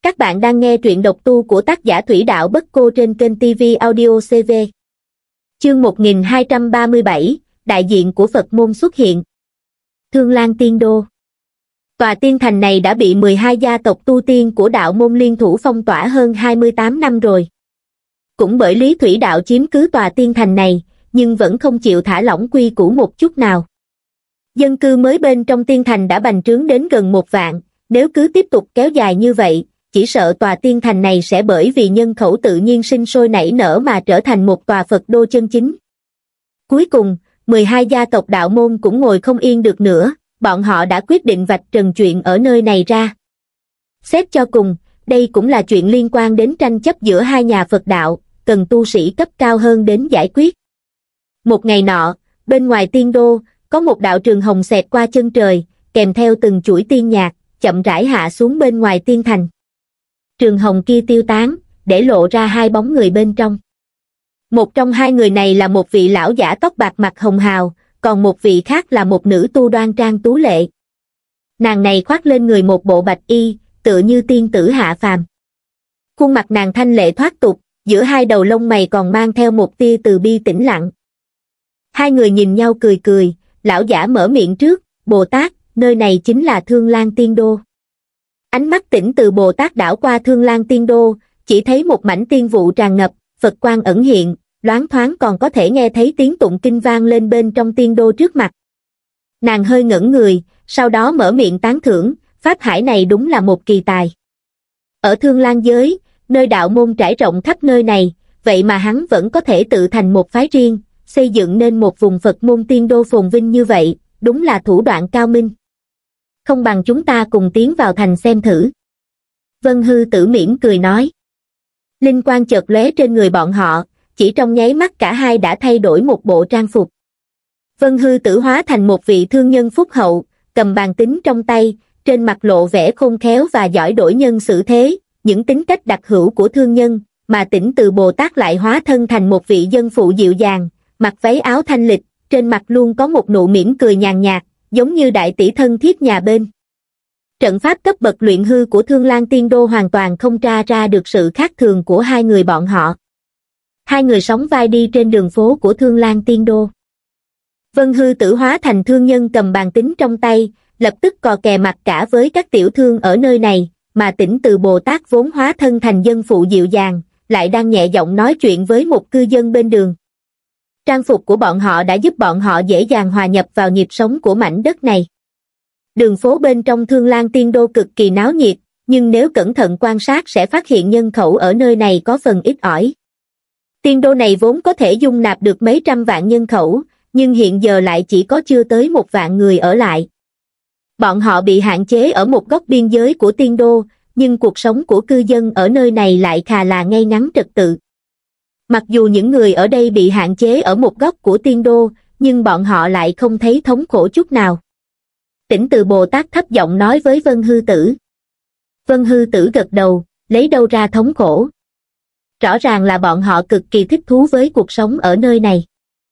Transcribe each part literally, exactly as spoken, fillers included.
Các bạn đang nghe truyện độc tu của tác giả Thủy Đạo Bất Cô trên kênh ti vi Audio xê vê. Chương một nghìn hai trăm ba mươi bảy, đại diện của Phật môn xuất hiện. Thương Lan Tiên Đô. Tòa tiên thành này đã bị mười hai gia tộc tu tiên của đạo môn liên thủ phong tỏa hơn hai mươi tám năm rồi. Cũng bởi Lý Thủy Đạo chiếm cứ tòa tiên thành này, nhưng vẫn không chịu thả lỏng quy củ một chút nào. Dân cư mới bên trong tiên thành đã bành trướng đến gần một vạn, nếu cứ tiếp tục kéo dài như vậy, chỉ sợ tòa tiên thành này sẽ bởi vì nhân khẩu tự nhiên sinh sôi nảy nở mà trở thành một tòa Phật đô chân chính. Cuối cùng, mười hai gia tộc đạo môn cũng ngồi không yên được nữa, bọn họ đã quyết định vạch trần chuyện ở nơi này ra. Xét cho cùng, đây cũng là chuyện liên quan đến tranh chấp giữa hai nhà Phật đạo, cần tu sĩ cấp cao hơn đến giải quyết. Một ngày nọ, bên ngoài tiên đô, có một đạo trường hồng xẹt qua chân trời, kèm theo từng chuỗi tiên nhạc, chậm rãi hạ xuống bên ngoài tiên thành. Trường hồng kia tiêu tán, để lộ ra hai bóng người bên trong. Một trong hai người này là một vị lão giả tóc bạc mặt hồng hào, còn một vị khác là một nữ tu đoan trang tú lệ. Nàng này khoác lên người một bộ bạch y, tựa như tiên tử hạ phàm. Khuôn mặt nàng thanh lệ thoát tục, giữa hai đầu lông mày còn mang theo một tia từ bi tĩnh lặng. Hai người nhìn nhau cười cười, lão giả mở miệng trước, Bồ Tát, nơi này chính là Thương Lan Tiên Đô. Ánh mắt tỉnh từ Bồ Tát đảo qua Thương Lan Tiên Đô, chỉ thấy một mảnh tiên vụ tràn ngập, Phật quang ẩn hiện, loáng thoáng còn có thể nghe thấy tiếng tụng kinh vang lên bên trong tiên đô trước mặt. Nàng hơi ngẩn người, sau đó mở miệng tán thưởng, pháp hải này đúng là một kỳ tài. Ở Thương Lan giới, nơi đạo môn trải rộng khắp nơi này, vậy mà hắn vẫn có thể tự thành một phái riêng, xây dựng nên một vùng Phật môn tiên đô phồn vinh như vậy, đúng là thủ đoạn cao minh. Không bằng chúng ta cùng tiến vào thành xem thử. Vân Hư Tử mỉm cười nói. Linh quang chợt lóe trên người bọn họ, chỉ trong nháy mắt cả hai đã thay đổi một bộ trang phục. Vân Hư Tử hóa thành một vị thương nhân phúc hậu, cầm bàn tính trong tay, trên mặt lộ vẻ khôn khéo và giỏi đổi nhân xử thế, những tính cách đặc hữu của thương nhân, mà Tỉnh Từ Bồ Tát lại hóa thân thành một vị dân phụ dịu dàng, mặc váy áo thanh lịch, trên mặt luôn có một nụ mỉm cười nhàn nhạt, giống như đại tỷ thân thiết nhà bên. Trận pháp cấp bậc luyện hư của Thương Lan Tiên Đô hoàn toàn không tra ra được sự khác thường của hai người bọn họ. Hai người sóng vai đi trên đường phố của Thương Lan Tiên Đô. Vân Hư Tử hóa thành thương nhân cầm bàn tính trong tay, lập tức cò kè mặt cả với các tiểu thương ở nơi này, mà Tỉnh Từ Bồ Tát vốn hóa thân thành dân phụ dịu dàng, lại đang nhẹ giọng nói chuyện với một cư dân bên đường. Trang phục của bọn họ đã giúp bọn họ dễ dàng hòa nhập vào nhịp sống của mảnh đất này. Đường phố bên trong Thương Lan Tiên Đô cực kỳ náo nhiệt, nhưng nếu cẩn thận quan sát sẽ phát hiện nhân khẩu ở nơi này có phần ít ỏi. Tiên đô này vốn có thể dung nạp được mấy trăm vạn nhân khẩu, nhưng hiện giờ lại chỉ có chưa tới một vạn người ở lại. Bọn họ bị hạn chế ở một góc biên giới của tiên đô, nhưng cuộc sống của cư dân ở nơi này lại khá là ngay ngắn trật tự. Mặc dù những người ở đây bị hạn chế ở một góc của tiên đô, nhưng bọn họ lại không thấy thống khổ chút nào. Tỉnh Từ Bồ Tát thấp giọng nói với Vân Hư Tử. Vân Hư Tử gật đầu, lấy đâu ra thống khổ. Rõ ràng là bọn họ cực kỳ thích thú với cuộc sống ở nơi này.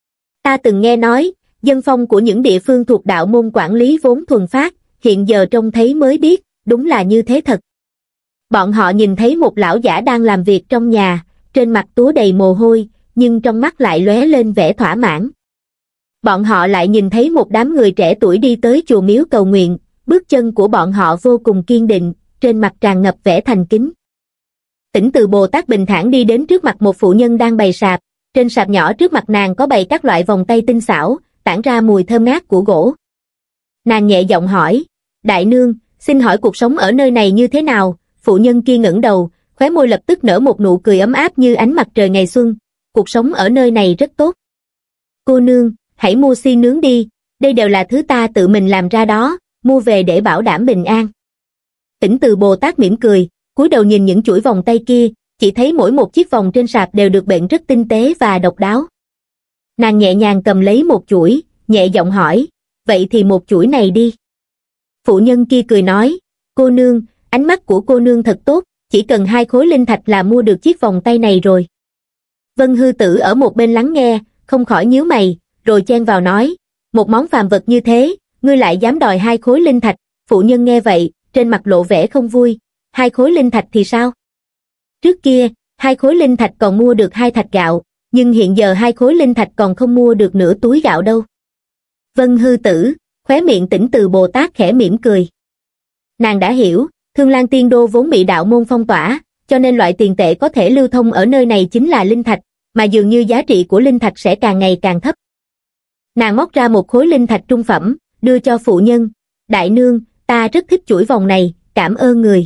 Ta từng nghe nói, dân phong của những địa phương thuộc đạo môn quản lý vốn thuần phát, hiện giờ trông thấy mới biết, đúng là như thế thật. Bọn họ nhìn thấy một lão giả đang làm việc trong nhà, trên mặt túa đầy mồ hôi, nhưng trong mắt lại lóe lên vẻ thỏa mãn. Bọn họ lại nhìn thấy một đám người trẻ tuổi đi tới chùa miếu cầu nguyện, bước chân của bọn họ vô cùng kiên định, trên mặt tràn ngập vẻ thành kính. Tỉnh Từ Bồ Tát bình thản đi đến trước mặt một phụ nhân đang bày sạp, trên sạp nhỏ trước mặt nàng có bày các loại vòng tay tinh xảo, tản ra mùi thơm ngát của gỗ. Nàng nhẹ giọng hỏi, đại nương, xin hỏi cuộc sống ở nơi này như thế nào? Phụ nhân kia ngẩng đầu, khóe môi lập tức nở một nụ cười ấm áp như ánh mặt trời ngày xuân, cuộc sống ở nơi này rất tốt. Cô nương, hãy mua xiên nướng đi, đây đều là thứ ta tự mình làm ra đó, mua về để bảo đảm bình an. Tỉnh Từ Bồ Tát mỉm cười, cúi đầu nhìn những chuỗi vòng tay kia, chỉ thấy mỗi một chiếc vòng trên sạp đều được bện rất tinh tế và độc đáo. Nàng nhẹ nhàng cầm lấy một chuỗi, nhẹ giọng hỏi, vậy thì một chuỗi này đi. Phụ nhân kia cười nói, cô nương, ánh mắt của cô nương thật tốt, chỉ cần hai khối linh thạch là mua được chiếc vòng tay này rồi. Vân Hư Tử ở một bên lắng nghe, không khỏi nhíu mày, rồi chen vào nói, một món phàm vật như thế, ngươi lại dám đòi hai khối linh thạch. Phụ nhân nghe vậy, trên mặt lộ vẻ không vui, hai khối linh thạch thì sao? Trước kia, hai khối linh thạch còn mua được hai thạch gạo, nhưng hiện giờ hai khối linh thạch còn không mua được nửa túi gạo đâu. Vân Hư Tử, khóe miệng Tỉnh Từ Bồ Tát khẽ mỉm cười. Nàng đã hiểu, Thương Lan Tiên Đô vốn bị đạo môn phong tỏa, cho nên loại tiền tệ có thể lưu thông ở nơi này chính là linh thạch, mà dường như giá trị của linh thạch sẽ càng ngày càng thấp. Nàng móc ra một khối linh thạch trung phẩm, đưa cho phụ nhân. Đại nương, ta rất thích chuỗi vòng này, cảm ơn người.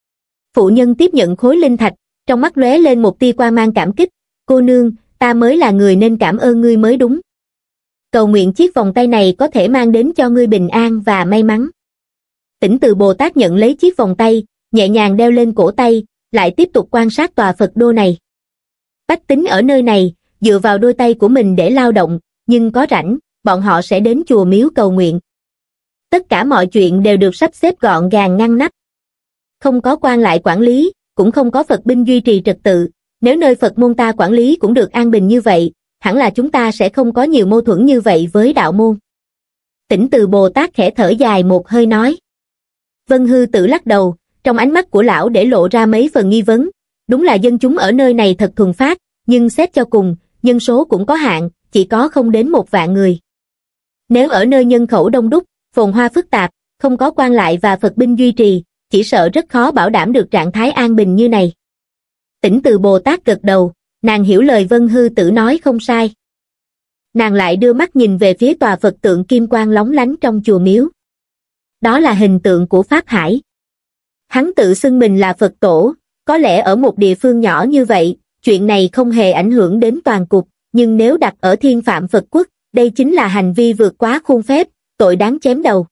Phụ nhân tiếp nhận khối linh thạch, trong mắt lóe lên một tia quang mang cảm kích. Cô nương, ta mới là người nên cảm ơn ngươi mới đúng. Cầu nguyện chiếc vòng tay này có thể mang đến cho ngươi bình an và may mắn. Tỉnh Từ Bồ Tát nhận lấy chiếc vòng tay, nhẹ nhàng đeo lên cổ tay, lại tiếp tục quan sát tòa Phật đô này. Bách tính ở nơi này, dựa vào đôi tay của mình để lao động, nhưng có rảnh, bọn họ sẽ đến chùa miếu cầu nguyện. Tất cả mọi chuyện đều được sắp xếp gọn gàng ngăn nắp. Không có quan lại quản lý, cũng không có Phật binh duy trì trật tự. Nếu nơi Phật môn ta quản lý cũng được an bình như vậy, hẳn là chúng ta sẽ không có nhiều mâu thuẫn như vậy với đạo môn. Tỉnh Từ Bồ Tát khẽ thở dài một hơi nói. Vân Hư Tử lắc đầu, trong ánh mắt của lão để lộ ra mấy phần nghi vấn. Đúng là dân chúng ở nơi này thật thuần phát, nhưng xét cho cùng, nhân số cũng có hạn, chỉ có không đến một vạn người. Nếu ở nơi nhân khẩu đông đúc, phồn hoa phức tạp, không có quan lại và Phật binh duy trì, chỉ sợ rất khó bảo đảm được trạng thái an bình như này. Tỉnh Từ Bồ Tát gật đầu, nàng hiểu lời Vân Hư Tử nói không sai. Nàng lại đưa mắt nhìn về phía tòa Phật tượng kim quang lóng lánh trong chùa miếu. Đó là hình tượng của Pháp Hải. Hắn tự xưng mình là Phật tổ, có lẽ ở một địa phương nhỏ như vậy, chuyện này không hề ảnh hưởng đến toàn cục, nhưng nếu đặt ở Thiên Phạm Phật Quốc, đây chính là hành vi vượt quá khuôn phép, tội đáng chém đầu.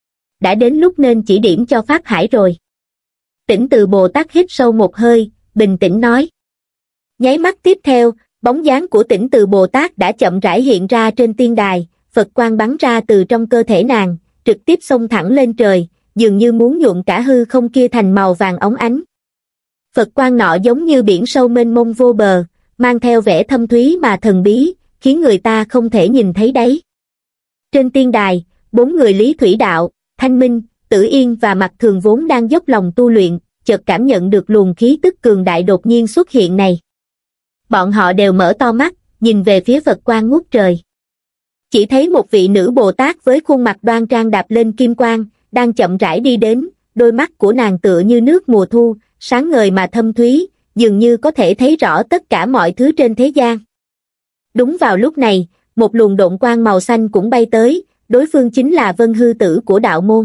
Đã đến lúc nên chỉ điểm cho Pháp Hải rồi. Tỉnh Từ Bồ Tát hít sâu một hơi, bình tĩnh nói. Nháy mắt tiếp theo, bóng dáng của Tỉnh Từ Bồ Tát đã chậm rãi hiện ra trên tiên đài, Phật quang bắn ra từ trong cơ thể nàng, trực tiếp xông thẳng lên trời, dường như muốn nhuộm cả hư không kia thành màu vàng óng ánh. Phật quang nọ giống như biển sâu mênh mông vô bờ, mang theo vẻ thâm thúy mà thần bí, khiến người ta không thể nhìn thấy đáy. Trên tiên đài, bốn người Lý Thủy Đạo, Thanh Minh, Tử Yên và Mặc Thường vốn đang dốc lòng tu luyện, chợt cảm nhận được luồng khí tức cường đại đột nhiên xuất hiện này. Bọn họ đều mở to mắt, nhìn về phía Phật quang ngút trời. Chỉ thấy một vị nữ Bồ Tát với khuôn mặt đoan trang đạp lên kim quang, đang chậm rãi đi đến, đôi mắt của nàng tựa như nước mùa thu, sáng ngời mà thâm thúy, dường như có thể thấy rõ tất cả mọi thứ trên thế gian. Đúng vào lúc này, một luồng độn quang màu xanh cũng bay tới, đối phương chính là Vân Hư Tử của đạo môn.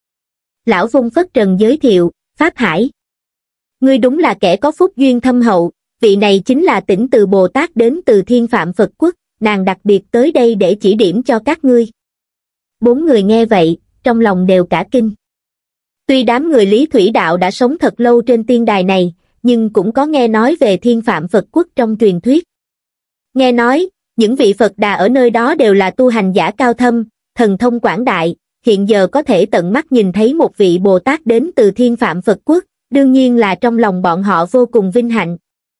Lão Vung phất trần giới thiệu, Pháp Hải. Ngươi đúng là kẻ có phúc duyên thâm hậu, vị này chính là Tỉnh Từ Bồ Tát đến từ Thiên Phạm Phật Quốc, nàng đặc biệt tới đây để chỉ điểm cho các ngươi. Bốn người nghe vậy, trong lòng đều cả kinh. Tuy đám người Lý Thủy Đạo đã sống thật lâu trên tiên đài này, nhưng cũng có nghe nói về Thiên Phạm Phật Quốc trong truyền thuyết. Nghe nói, những vị Phật Đà ở nơi đó đều là tu hành giả cao thâm, thần thông quảng đại, hiện giờ có thể tận mắt nhìn thấy một vị Bồ Tát đến từ Thiên Phạm Phật Quốc, đương nhiên là trong lòng bọn họ vô cùng vinh hạnh.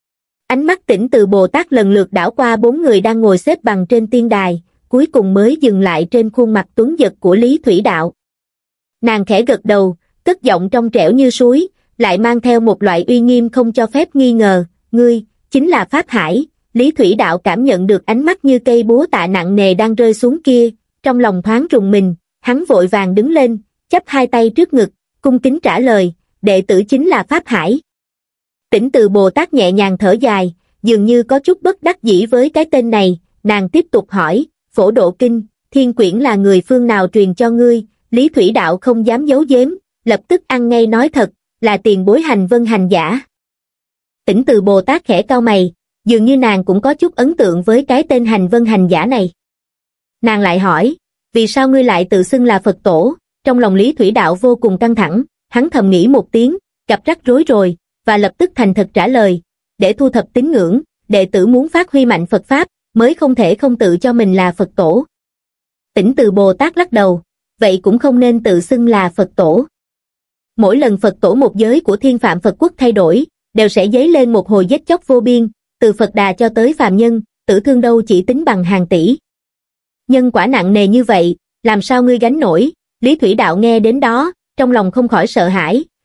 Ánh mắt Tỉnh Từ Bồ Tát lần lượt đảo qua bốn người đang ngồi xếp bằng trên tiên đài, cuối cùng mới dừng lại trên khuôn mặt tuấn giật của Lý Thủy Đạo. Nàng khẽ gật đầu, cất giọng trong trẻo như suối, lại mang theo một loại uy nghiêm không cho phép nghi ngờ, ngươi, chính là Pháp Hải. Lý Thủy Đạo cảm nhận được ánh mắt như cây búa tạ nặng nề đang rơi xuống kia, trong lòng thoáng rùng mình, hắn vội vàng đứng lên, chắp hai tay trước ngực, cung kính trả lời, đệ tử chính là Pháp Hải. Tỉnh Từ Bồ Tát nhẹ nhàng thở dài, dường như có chút bất đắc dĩ với cái tên này, nàng tiếp tục hỏi, Phổ Độ Kinh, Thiên Quyển là người phương nào truyền cho ngươi? Lý Thủy Đạo không dám giấu giếm, lập tức ăn ngay nói thật, là tiền bối Hành Vân hành giả. Tỉnh Từ Bồ Tát khẽ cau mày, dường như nàng cũng có chút ấn tượng với cái tên Hành Vân hành giả này. Nàng lại hỏi, vì sao ngươi lại tự xưng là Phật tổ? Trong lòng Lý Thủy Đạo vô cùng căng thẳng, hắn thầm nghĩ một tiếng, gặp rắc rối rồi, và lập tức thành thật trả lời, để thu thập tín ngưỡng, đệ tử muốn phát huy mạnh Phật Pháp, mới không thể không tự cho mình là Phật tổ. Tỉnh Từ Bồ Tát lắc đầu, vậy cũng không nên tự xưng là Phật tổ. Mỗi lần Phật tổ một giới của Thiên Phạm Phật Quốc thay đổi, đều sẽ dấy lên một hồi giết chóc vô biên, từ Phật Đà cho tới phàm nhân, tử thương đâu chỉ tính bằng hàng tỷ. Nhân quả nặng nề như vậy, làm sao ngươi gánh nổi? Lý Thủy Đạo nghe đến đó, trong lòng không khỏi sợ hãi,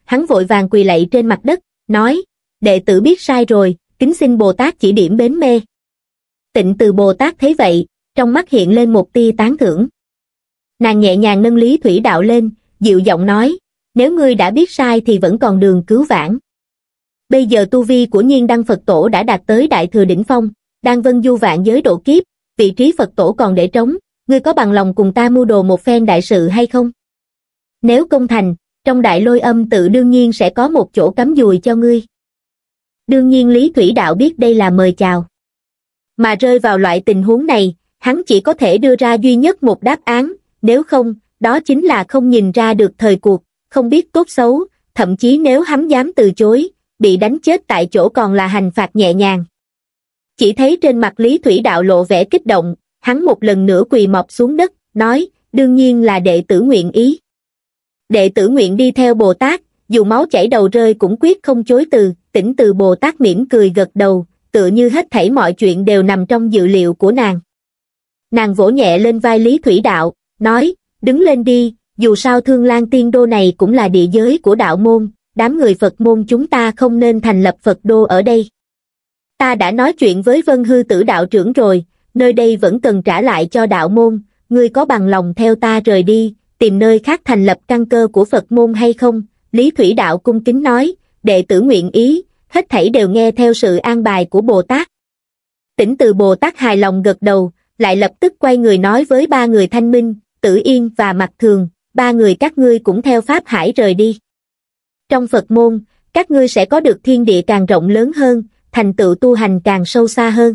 hắn vội vàng quỳ lạy trên mặt đất, nói, đệ tử biết sai rồi, kính xin Bồ Tát chỉ điểm bến mê. Tịnh Từ Bồ Tát thấy vậy, trong mắt hiện lên một tia tán thưởng. Nàng nhẹ nhàng nâng Lý Thủy Đạo lên, dịu giọng nói, nếu ngươi đã biết sai thì vẫn còn đường cứu vãn. Bây giờ tu vi của Nhiên Đăng Phật Tổ đã đạt tới Đại Thừa đỉnh phong, đang vân du vạn giới độ kiếp, vị trí Phật Tổ còn để trống, ngươi có bằng lòng cùng ta mưu đồ một phen đại sự hay không? Nếu công thành, trong Đại Lôi Âm tự đương nhiên sẽ có một chỗ cắm dùi cho ngươi. Đương nhiên Lý Thủy Đạo biết đây là mời chào. Mà rơi vào loại tình huống này, hắn chỉ có thể đưa ra duy nhất một đáp án, nếu không, đó chính là không nhìn ra được thời cuộc, không biết tốt xấu, thậm chí nếu hắn dám từ chối, bị đánh chết tại chỗ còn là hành phạt nhẹ nhàng. Chỉ thấy trên mặt Lý Thủy Đạo lộ vẻ kích động, hắn một lần nữa quỳ mọp xuống đất, nói, đương nhiên là đệ tử nguyện ý. Đệ tử nguyện đi theo Bồ Tát, dù máu chảy đầu rơi cũng quyết không chối từ. Tĩnh Từ Bồ Tát mỉm cười gật đầu, tựa như hết thảy mọi chuyện đều nằm trong dự liệu của nàng. Nàng vỗ nhẹ lên vai Lý Thủy Đạo, nói, đứng lên đi, dù sao Thương Lan Tiên Đô này cũng là địa giới của đạo môn, đám người Phật môn chúng ta không nên thành lập Phật đô ở đây. Ta đã nói chuyện với Vân Hư Tử đạo trưởng rồi, nơi đây vẫn cần trả lại cho đạo môn, ngươi có bằng lòng theo ta rời đi, tìm nơi khác thành lập căn cơ của Phật môn hay không? Lý Thủy Đạo cung kính nói, đệ tử nguyện ý, hết thảy đều nghe theo sự an bài của Bồ Tát. Tĩnh Từ Bồ Tát hài lòng gật đầu, lại lập tức quay người nói với ba người Thanh Minh, Tử Yên và Mặc Thường, ba người các ngươi cũng theo Pháp Hải rời đi. Trong Phật môn, các ngươi sẽ có được thiên địa càng rộng lớn hơn, thành tựu tu hành càng sâu xa hơn.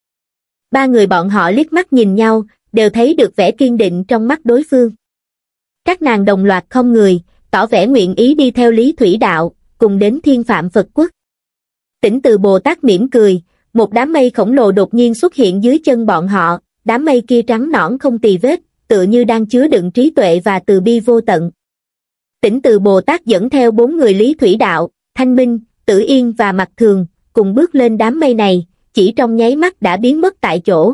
Ba người bọn họ liếc mắt nhìn nhau, đều thấy được vẻ kiên định trong mắt đối phương. Các nàng đồng loạt không người, tỏ vẻ nguyện ý đi theo Lý Thủy Đạo, cùng đến Thiên Phạm Phật Quốc. Tĩnh Từ Bồ Tát mỉm cười, một đám mây khổng lồ đột nhiên xuất hiện dưới chân bọn họ, đám mây kia trắng nõn không tì vết, tựa như đang chứa đựng trí tuệ và từ bi vô tận. Tĩnh Từ Bồ Tát dẫn theo bốn người Lý Thủy Đạo, Thanh Minh, Tử Yên và Mặc Thường, cùng bước lên đám mây này, chỉ trong nháy mắt đã biến mất tại chỗ.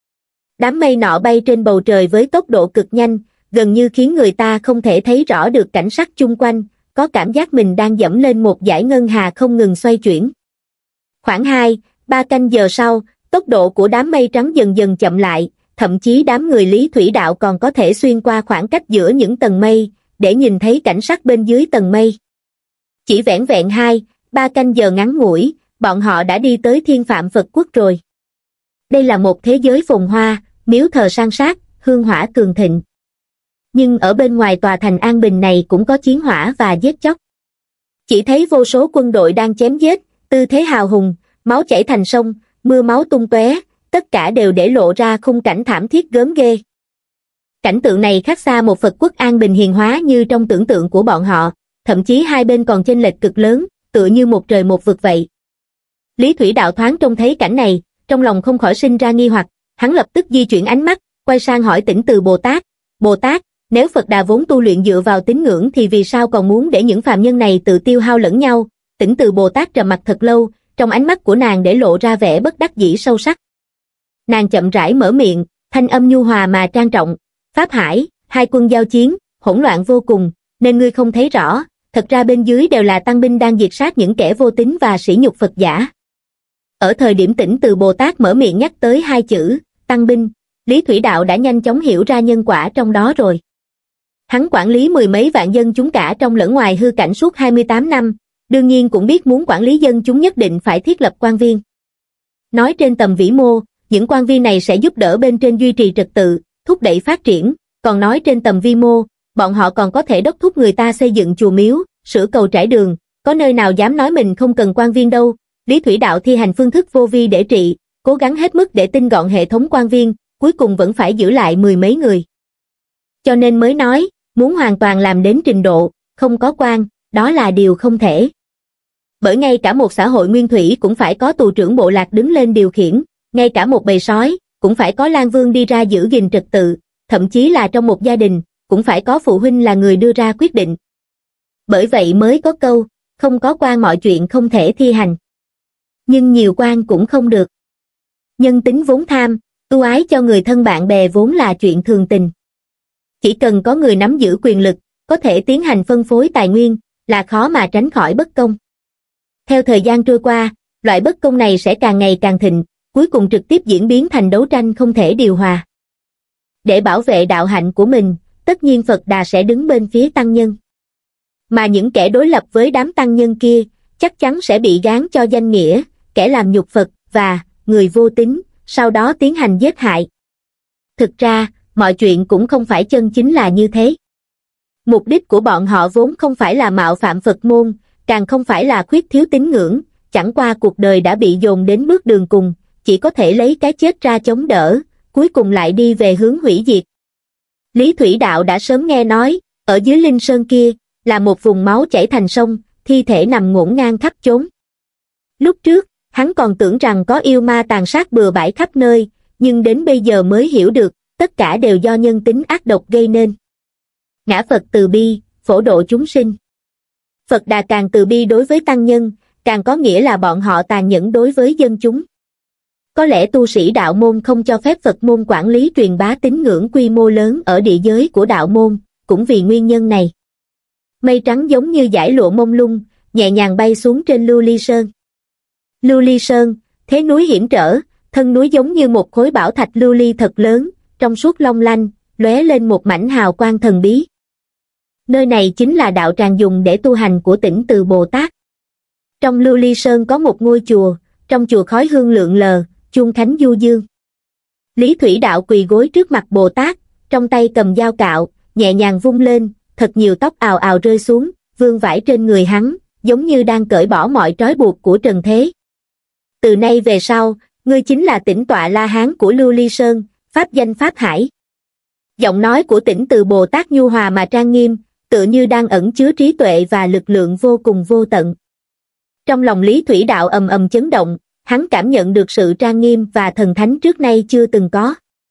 Đám mây nọ bay trên bầu trời với tốc độ cực nhanh, gần như khiến người ta không thể thấy rõ được cảnh sắc chung quanh, có cảm giác mình đang dẫm lên một dải ngân hà không ngừng xoay chuyển. Khoảng hai, ba canh giờ sau, tốc độ của đám mây trắng dần dần chậm lại, thậm chí đám người Lý Thủy Đạo còn có thể xuyên qua khoảng cách giữa những tầng mây, để nhìn thấy cảnh sắc bên dưới tầng mây. Chỉ vẻn vẹn hai, ba canh giờ ngắn ngủi, bọn họ đã đi tới Thiên Phạm Phật Quốc rồi. Đây là một thế giới phồn hoa, miếu thờ san sát, hương hỏa cường thịnh. Nhưng ở bên ngoài tòa thành an bình này cũng có chiến hỏa và giết chóc. Chỉ thấy vô số quân đội đang chém giết, tư thế hào hùng, máu chảy thành sông, mưa máu tung tóe, tất cả đều để lộ ra khung cảnh thảm thiết gớm ghê. Cảnh tượng này khác xa một Phật Quốc an bình hiền hóa như trong tưởng tượng của bọn họ, thậm chí hai bên còn chênh lệch cực lớn, tựa như một trời một vực vậy. Lý Thủy Đạo thoáng trông thấy cảnh này, trong lòng không khỏi sinh ra nghi hoặc, hắn lập tức di chuyển ánh mắt, quay sang hỏi Tĩnh Từ Bồ Tát, Bồ Tát, nếu Phật Đà vốn tu luyện dựa vào tín ngưỡng thì vì sao còn muốn để những phàm nhân này tự tiêu hao lẫn nhau? Tĩnh Từ Bồ Tát trầm mặt thật lâu, trong ánh mắt của nàng để lộ ra vẻ bất đắc dĩ sâu sắc. Nàng chậm rãi mở miệng, thanh âm nhu hòa mà trang trọng, Pháp Hải, hai quân giao chiến, hỗn loạn vô cùng, nên ngươi không thấy rõ, thật ra bên dưới đều là tăng binh đang diệt sát những kẻ vô tín và sỉ nhục Phật giả. Ở thời điểm Tĩnh Từ Bồ Tát mở miệng nhắc tới hai chữ, tăng binh, Lý Thủy Đạo đã nhanh chóng hiểu ra nhân quả trong đó rồi. Hắn quản lý mười mấy vạn dân chúng cả trong lẫn ngoài hư cảnh suốt hai mươi tám năm, đương nhiên cũng biết muốn quản lý dân chúng nhất định phải thiết lập quan viên. Nói trên tầm vĩ mô, những quan viên này sẽ giúp đỡ bên trên duy trì trật tự, thúc đẩy phát triển, còn nói trên tầm vi mô, bọn họ còn có thể đốc thúc người ta xây dựng chùa miếu, sửa cầu trải đường, có nơi nào dám nói mình không cần quan viên đâu. Lý Thủy Đạo thi hành phương thức vô vi để trị, cố gắng hết mức để tinh gọn hệ thống quan viên, cuối cùng vẫn phải giữ lại mười mấy người. Cho nên mới nói, muốn hoàn toàn làm đến trình độ, không có quan, đó là điều không thể. Bởi ngay cả một xã hội nguyên thủy cũng phải có tù trưởng bộ lạc đứng lên điều khiển, ngay cả một bầy sói, cũng phải có lang vương đi ra giữ gìn trật tự, thậm chí là trong một gia đình, cũng phải có phụ huynh là người đưa ra quyết định. Bởi vậy mới có câu, không có quan mọi chuyện không thể thi hành. Nhưng nhiều quan cũng không được. Nhân tính vốn tham, ưu ái cho người thân bạn bè vốn là chuyện thường tình. Chỉ cần có người nắm giữ quyền lực, có thể tiến hành phân phối tài nguyên, là khó mà tránh khỏi bất công. Theo thời gian trôi qua, loại bất công này sẽ càng ngày càng thịnh, cuối cùng trực tiếp diễn biến thành đấu tranh không thể điều hòa. Để bảo vệ đạo hạnh của mình, tất nhiên Phật Đà sẽ đứng bên phía tăng nhân. Mà những kẻ đối lập với đám tăng nhân kia, chắc chắn sẽ bị gán cho danh nghĩa, kẻ làm nhục Phật và người vô tín, sau đó tiến hành giết hại. Thực ra, mọi chuyện cũng không phải chân chính là như thế. Mục đích của bọn họ vốn không phải là mạo phạm Phật môn, càng không phải là khuyết thiếu tín ngưỡng, chẳng qua cuộc đời đã bị dồn đến bước đường cùng, chỉ có thể lấy cái chết ra chống đỡ, cuối cùng lại đi về hướng hủy diệt. Lý Thủy Đạo đã sớm nghe nói, ở dưới Linh Sơn kia, là một vùng máu chảy thành sông, thi thể nằm ngổn ngang khắp chốn. Lúc trước, hắn còn tưởng rằng có yêu ma tàn sát bừa bãi khắp nơi, nhưng đến bây giờ mới hiểu được, tất cả đều do nhân tính ác độc gây nên. Ngã Phật từ bi, phổ độ chúng sinh. Phật Đà càng từ bi đối với tăng nhân, càng có nghĩa là bọn họ tàn nhẫn đối với dân chúng. Có lẽ tu sĩ đạo môn không cho phép Phật môn quản lý truyền bá tín ngưỡng quy mô lớn ở địa giới của đạo môn, cũng vì nguyên nhân này. Mây trắng giống như dải lụa mông lung, nhẹ nhàng bay xuống trên Lưu Ly Sơn. Lưu Ly Sơn, thế núi hiểm trở, thân núi giống như một khối bảo thạch lưu ly thật lớn, trong suốt long lanh, lóe lên một mảnh hào quang thần bí. Nơi này chính là đạo tràng dùng để tu hành của Tỉnh Từ Bồ Tát. Trong Lưu Ly Sơn có một ngôi chùa, trong chùa khói hương lượn lờ, chuông khánh du dương. Lý Thủy Đạo quỳ gối trước mặt Bồ Tát, trong tay cầm dao cạo, nhẹ nhàng vung lên, thật nhiều tóc ào ào rơi xuống, vương vãi trên người hắn, giống như đang cởi bỏ mọi trói buộc của trần thế. Từ nay về sau, ngươi chính là Tĩnh Tọa La Hán của Lưu Ly Sơn, pháp danh Pháp Hải. Giọng nói của Tỉnh Từ Bồ Tát nhu hòa mà trang nghiêm, tựa như đang ẩn chứa trí tuệ và lực lượng vô cùng vô tận. Trong lòng Lý Thủy Đạo ầm ầm chấn động, hắn cảm nhận được sự trang nghiêm và thần thánh trước nay chưa từng có.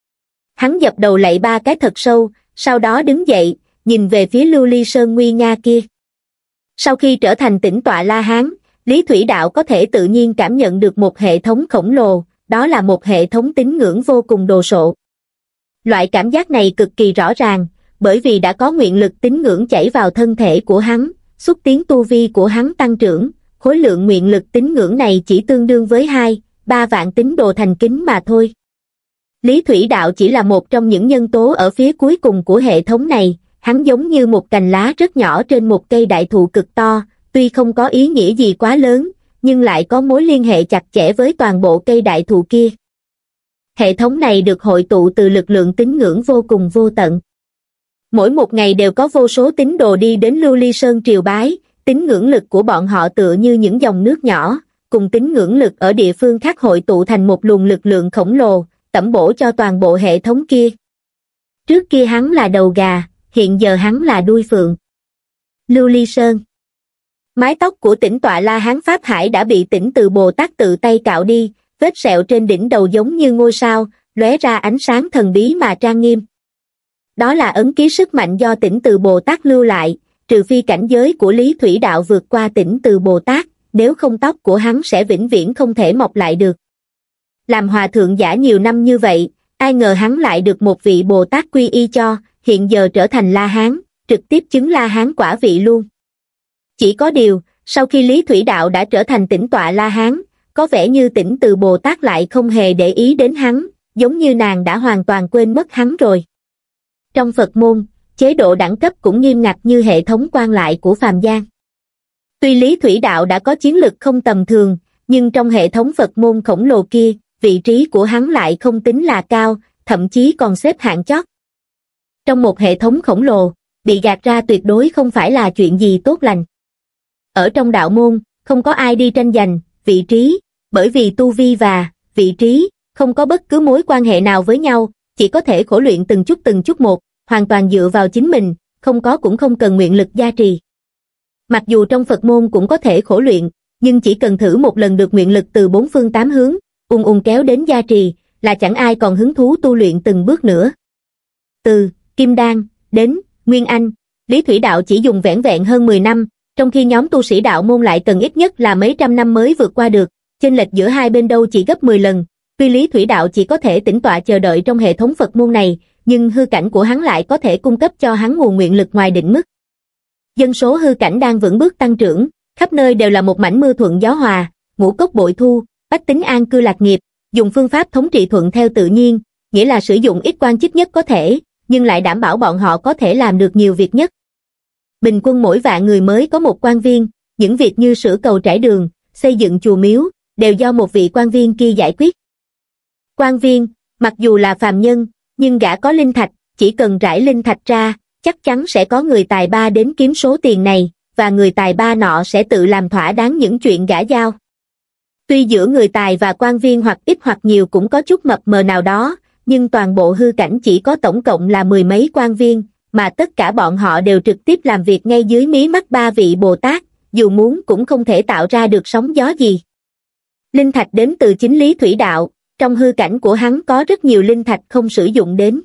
Hắn dập đầu lạy ba cái thật sâu, sau đó đứng dậy, nhìn về phía Lưu Ly Sơn nguy nga kia. Sau khi trở thành Tĩnh Tọa La Hán, Lý Thủy Đạo có thể tự nhiên cảm nhận được một hệ thống khổng lồ, đó là một hệ thống tín ngưỡng vô cùng đồ sộ. Loại cảm giác này cực kỳ rõ ràng, bởi vì đã có nguyện lực tín ngưỡng chảy vào thân thể của hắn, xúc tiến tu vi của hắn tăng trưởng, khối lượng nguyện lực tín ngưỡng này chỉ tương đương với hai, ba vạn tín đồ thành kính mà thôi. Lý Thủy Đạo chỉ là một trong những nhân tố ở phía cuối cùng của hệ thống này, hắn giống như một cành lá rất nhỏ trên một cây đại thụ cực to, tuy không có ý nghĩa gì quá lớn, nhưng lại có mối liên hệ chặt chẽ với toàn bộ cây đại thụ kia. Hệ thống này được hội tụ từ lực lượng tín ngưỡng vô cùng vô tận. Mỗi một ngày đều có vô số tín đồ đi đến Lưu Ly Sơn triều bái, tín ngưỡng lực của bọn họ tựa như những dòng nước nhỏ, cùng tín ngưỡng lực ở địa phương khác hội tụ thành một luồng lực lượng khổng lồ, tẩm bổ cho toàn bộ hệ thống kia. Trước kia hắn là đầu gà, hiện giờ hắn là đuôi phượng. Lưu Ly Sơn. Mái tóc của Tĩnh Tọa La Hán Pháp Hải đã bị Tỉnh Từ Bồ Tát tự tay cạo đi, vết sẹo trên đỉnh đầu giống như ngôi sao, lóe ra ánh sáng thần bí mà trang nghiêm. Đó là ấn ký sức mạnh do Tỉnh Từ Bồ Tát lưu lại, trừ phi cảnh giới của Lý Thủy Đạo vượt qua Tỉnh Từ Bồ Tát, nếu không tóc của hắn sẽ vĩnh viễn không thể mọc lại được. Làm hòa thượng giả nhiều năm như vậy, ai ngờ hắn lại được một vị Bồ Tát quy y cho, hiện giờ trở thành La Hán, trực tiếp chứng La Hán quả vị luôn. Chỉ có điều, sau khi Lý Thủy Đạo đã trở thành Tĩnh Tọa La Hán, có vẻ như Tỉnh Từ Bồ Tát lại không hề để ý đến hắn, giống như nàng đã hoàn toàn quên mất hắn rồi. Trong Phật môn, chế độ đẳng cấp cũng nghiêm ngặt như hệ thống quan lại của phàm gian. Tuy Lý Thủy Đạo đã có chiến lực không tầm thường, nhưng trong hệ thống Phật môn khổng lồ kia, vị trí của hắn lại không tính là cao, thậm chí còn xếp hạng chót. Trong một hệ thống khổng lồ, bị gạt ra tuyệt đối không phải là chuyện gì tốt lành. Ở trong đạo môn, không có ai đi tranh giành vị trí, bởi vì tu vi và vị trí không có bất cứ mối quan hệ nào với nhau, chỉ có thể khổ luyện từng chút từng chút một, hoàn toàn dựa vào chính mình, không có cũng không cần nguyện lực gia trì. Mặc dù trong Phật môn cũng có thể khổ luyện, nhưng chỉ cần thử một lần được nguyện lực từ bốn phương tám hướng, ung ung kéo đến gia trì, là chẳng ai còn hứng thú tu luyện từng bước nữa. Từ Kim Đan đến Nguyên Anh, Lý Thủy Đạo chỉ dùng vẻn vẹn hơn mười năm, trong khi nhóm tu sĩ đạo môn lại cần ít nhất là mấy trăm năm mới vượt qua được, chênh lệch giữa hai bên đâu chỉ gấp mười lần. Tuy Lý Thủy Đạo chỉ có thể tĩnh tọa chờ đợi trong hệ thống Phật môn này, nhưng hư cảnh của hắn lại có thể cung cấp cho hắn nguồn nguyện lực ngoài định mức. Dân số hư cảnh đang vững bước tăng trưởng, khắp nơi đều là một mảnh mưa thuận gió hòa, ngũ cốc bội thu, bách tính an cư lạc nghiệp, dùng phương pháp thống trị thuận theo tự nhiên, nghĩa là sử dụng ít quan chức nhất có thể, nhưng lại đảm bảo bọn họ có thể làm được nhiều việc nhất. Bình quân mỗi vạn người mới có một quan viên, những việc như sửa cầu trải đường, xây dựng chùa miếu, đều do một vị quan viên kia giải quyết. Quan viên, mặc dù là phàm nhân, nhưng gã có linh thạch, chỉ cần rải linh thạch ra, chắc chắn sẽ có người tài ba đến kiếm số tiền này, và người tài ba nọ sẽ tự làm thỏa đáng những chuyện gã giao. Tuy giữa người tài và quan viên hoặc ít hoặc nhiều cũng có chút mập mờ nào đó, nhưng toàn bộ hư cảnh chỉ có tổng cộng là mười mấy quan viên, mà tất cả bọn họ đều trực tiếp làm việc ngay dưới mí mắt ba vị Bồ Tát, dù muốn cũng không thể tạo ra được sóng gió gì. Linh thạch đến từ chính Lý Thủy Đạo, trong hư cảnh của hắn có rất nhiều linh thạch không sử dụng đến.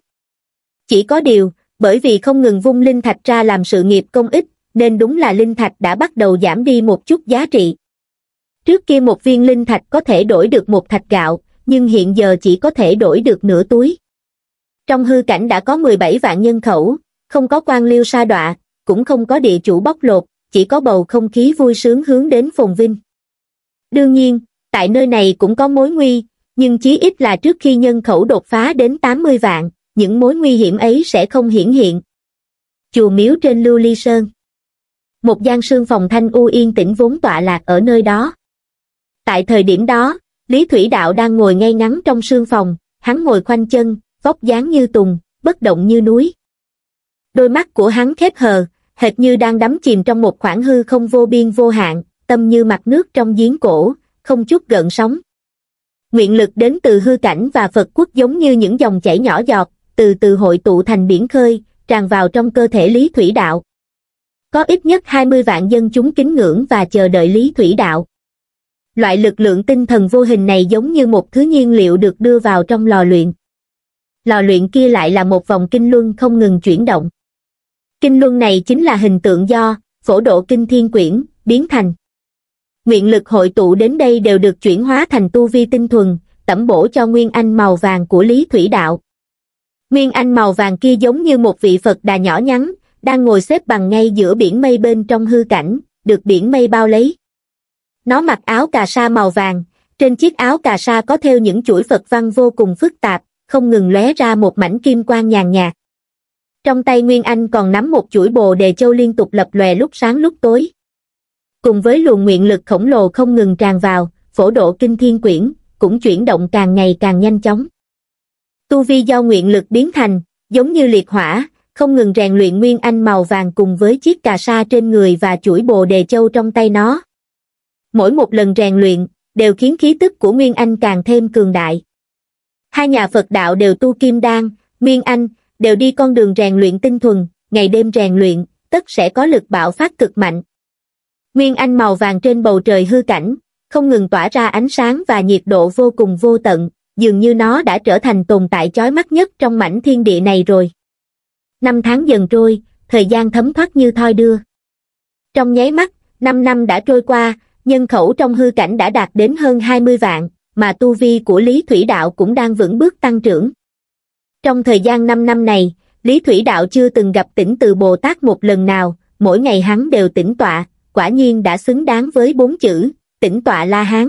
Chỉ có điều, bởi vì không ngừng vung linh thạch ra làm sự nghiệp công ích, nên đúng là linh thạch đã bắt đầu giảm đi một chút giá trị. Trước kia một viên linh thạch có thể đổi được một thạch gạo, nhưng hiện giờ chỉ có thể đổi được nửa túi. Trong hư cảnh đã có mười bảy vạn nhân khẩu, không có quan liêu sa đọa, cũng không có địa chủ bóc lột, chỉ có bầu không khí vui sướng hướng đến phồn vinh. Đương nhiên, tại nơi này cũng có mối nguy, nhưng chí ít là trước khi nhân khẩu đột phá đến tám mươi vạn, những mối nguy hiểm ấy sẽ không hiển hiện. Chùa miếu trên Lưu Ly Sơn. Một gian sương phòng thanh u yên tĩnh vốn tọa lạc ở nơi đó. Tại thời điểm đó, Lý Thủy Đạo đang ngồi ngay ngắn trong sương phòng, hắn ngồi khoanh chân, vóc dáng như tùng, bất động như núi. Đôi mắt của hắn khép hờ, hệt như đang đắm chìm trong một khoảng hư không vô biên vô hạn, tâm như mặt nước trong giếng cổ, không chút gợn sóng. Nguyện lực đến từ hư cảnh và Phật quốc giống như những dòng chảy nhỏ giọt, từ từ hội tụ thành biển khơi, tràn vào trong cơ thể Lý Thủy Đạo. Có ít nhất hai mươi vạn dân chúng kính ngưỡng và chờ đợi Lý Thủy Đạo. Loại lực lượng tinh thần vô hình này giống như một thứ nhiên liệu được đưa vào trong lò luyện. Lò luyện kia lại là một vòng kinh luân không ngừng chuyển động. Kinh luân này chính là hình tượng do Phổ Độ Kinh Thiên Quyển biến thành. Nguyện lực hội tụ đến đây đều được chuyển hóa thành tu vi tinh thuần, tẩm bổ cho nguyên anh màu vàng của Lý Thủy Đạo. Nguyên anh màu vàng kia giống như một vị Phật Đà nhỏ nhắn, đang ngồi xếp bằng ngay giữa biển mây bên trong hư cảnh, được biển mây bao lấy. Nó mặc áo cà sa màu vàng, trên chiếc áo cà sa có thêu những chuỗi Phật văn vô cùng phức tạp, không ngừng lóe ra một mảnh kim quang nhàn nhạt. Trong tay Nguyên Anh còn nắm một chuỗi bồ đề châu liên tục lập lòe lúc sáng lúc tối. Cùng với luồng nguyện lực khổng lồ không ngừng tràn vào, Phổ Độ Kinh Thiên Quyển cũng chuyển động càng ngày càng nhanh chóng. Tu vi do nguyện lực biến thành, giống như liệt hỏa, không ngừng rèn luyện Nguyên Anh màu vàng cùng với chiếc cà sa trên người và chuỗi bồ đề châu trong tay nó. Mỗi một lần rèn luyện, đều khiến khí tức của Nguyên Anh càng thêm cường đại. Hai nhà Phật đạo đều tu Kim Đan, Nguyên Anh, đều đi con đường rèn luyện tinh thuần, ngày đêm rèn luyện, tất sẽ có lực bạo phát cực mạnh. Nguyên Anh màu vàng trên bầu trời hư cảnh, không ngừng tỏa ra ánh sáng và nhiệt độ vô cùng vô tận, dường như nó đã trở thành tồn tại chói mắt nhất trong mảnh thiên địa này rồi. Năm tháng dần trôi, thời gian thấm thoát như thoi đưa. Trong nháy mắt, năm năm đã trôi qua, nhân khẩu trong hư cảnh đã đạt đến hơn hai mươi vạn, mà tu vi của Lý Thủy Đạo cũng đang vững bước tăng trưởng. Trong thời gian năm năm này, Lý Thủy Đạo chưa từng gặp Tĩnh Từ Bồ Tát một lần nào, mỗi ngày hắn đều tĩnh tọa, quả nhiên đã xứng đáng với bốn chữ, tĩnh tọa La Hán.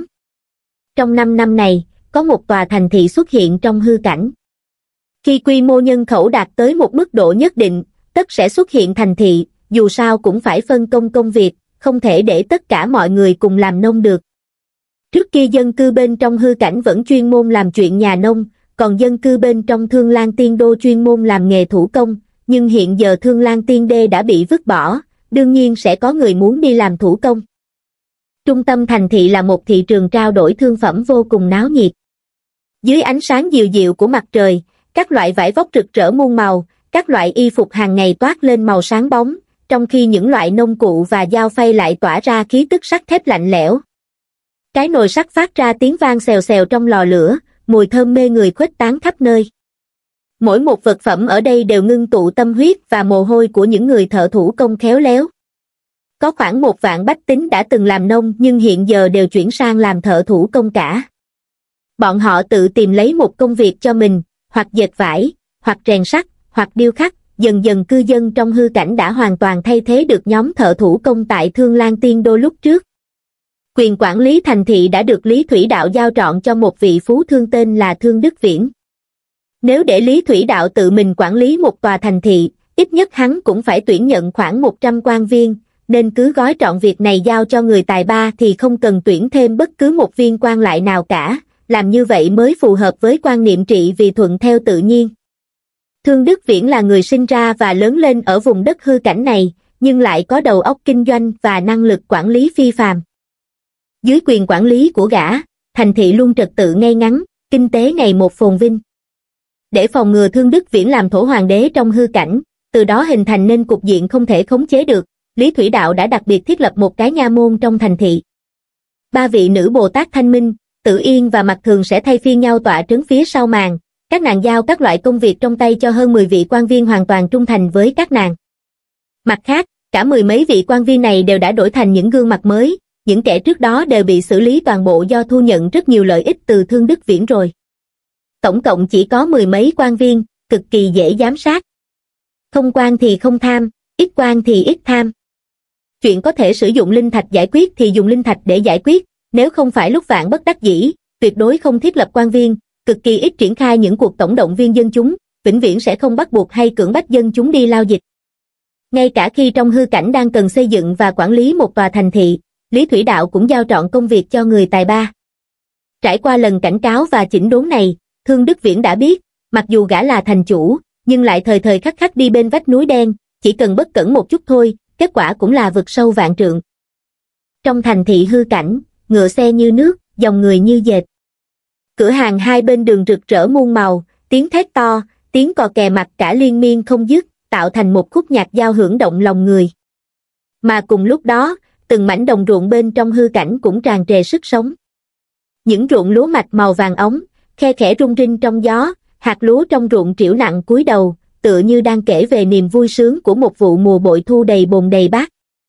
Trong năm năm này, có một tòa thành thị xuất hiện trong hư cảnh. Khi quy mô nhân khẩu đạt tới một mức độ nhất định, tất sẽ xuất hiện thành thị, dù sao cũng phải phân công công việc, không thể để tất cả mọi người cùng làm nông được. Trước kia dân cư bên trong hư cảnh vẫn chuyên môn làm chuyện nhà nông, còn dân cư bên trong Thương Lan Tiên Đô chuyên môn làm nghề thủ công, nhưng hiện giờ Thương Lan Tiên Đê đã bị vứt bỏ, đương nhiên sẽ có người muốn đi làm thủ công. Trung tâm thành thị là một thị trường trao đổi thương phẩm vô cùng náo nhiệt. Dưới ánh sáng dịu dịu của mặt trời, các loại vải vóc rực rỡ muôn màu, các loại y phục hàng ngày toát lên màu sáng bóng, trong khi những loại nông cụ và dao phay lại tỏa ra khí tức sắt thép lạnh lẽo. Cái nồi sắt phát ra tiếng vang xèo xèo trong lò lửa, mùi thơm mê người khuếch tán khắp nơi. Mỗi một vật phẩm ở đây đều ngưng tụ tâm huyết và mồ hôi của những người thợ thủ công khéo léo. Có khoảng một vạn bách tính đã từng làm nông nhưng hiện giờ đều chuyển sang làm thợ thủ công cả. Bọn họ tự tìm lấy một công việc cho mình, hoặc dệt vải, hoặc rèn sắt, hoặc điêu khắc, dần dần cư dân trong hư cảnh đã hoàn toàn thay thế được nhóm thợ thủ công tại Thương Lan Tiên Đô lúc trước. Quyền quản lý thành thị đã được Lý Thủy Đạo giao trọn cho một vị phú thương tên là Thương Đức Viễn. Nếu để Lý Thủy Đạo tự mình quản lý một tòa thành thị, ít nhất hắn cũng phải tuyển nhận khoảng một trăm quan viên, nên cứ gói trọn việc này giao cho người tài ba thì không cần tuyển thêm bất cứ một viên quan lại nào cả, làm như vậy mới phù hợp với quan niệm trị vì thuận theo tự nhiên. Thương Đức Viễn là người sinh ra và lớn lên ở vùng đất hư cảnh này, nhưng lại có đầu óc kinh doanh và năng lực quản lý phi phàm. Dưới quyền quản lý của gã, thành thị luôn trật tự ngay ngắn, kinh tế ngày một phồn vinh. Để phòng ngừa Thương Đức Viễn làm thổ hoàng đế trong hư cảnh, từ đó hình thành nên cục diện không thể khống chế được, Lý Thủy Đạo đã đặc biệt thiết lập một cái nha môn trong thành thị. Ba vị nữ Bồ Tát Thanh Minh, Tử Yên và Mặc Thường sẽ thay phiên nhau tọa trấn phía sau màn, các nàng giao các loại công việc trong tay cho hơn mười vị quan viên hoàn toàn trung thành với các nàng. Mặt khác, cả mười mấy vị quan viên này đều đã đổi thành những gương mặt mới, những kẻ trước đó đều bị xử lý toàn bộ do thu nhận rất nhiều lợi ích từ Thương Đức Viễn rồi. Tổng cộng chỉ có mười mấy quan viên, cực kỳ dễ giám sát. Không quan thì không tham, ít quan thì ít tham. Chuyện có thể sử dụng linh thạch giải quyết thì dùng linh thạch để giải quyết, nếu không phải lúc vạn bất đắc dĩ, tuyệt đối không thiết lập quan viên, cực kỳ ít triển khai những cuộc tổng động viên dân chúng, vĩnh viễn sẽ không bắt buộc hay cưỡng bách dân chúng đi lao dịch. Ngay cả khi trong hư cảnh đang cần xây dựng và quản lý một tòa thành thị, Lý Thủy Đạo cũng giao trọn công việc cho người tài ba. Trải qua lần cảnh cáo và chỉnh đốn này, Thương Đức Viễn đã biết, mặc dù gã là thành chủ, nhưng lại thời thời khắc khắc đi bên vách núi đen, chỉ cần bất cẩn một chút thôi, kết quả cũng là vực sâu vạn trượng. Trong thành thị hư cảnh, ngựa xe như nước, dòng người như dệt. Cửa hàng hai bên đường rực rỡ muôn màu, tiếng thét to, tiếng cò kè mặt cả liên miên không dứt, tạo thành một khúc nhạc giao hưởng động lòng người. Mà cùng lúc đó, từng mảnh đồng ruộng bên trong hư cảnh cũng tràn trề sức sống. Những ruộng lúa mạch màu vàng óng, khe khẽ rung rinh trong gió, hạt lúa trong ruộng triểu nặng cúi đầu, tựa như đang kể về niềm vui sướng của một vụ mùa bội thu đầy bồn đầy bát.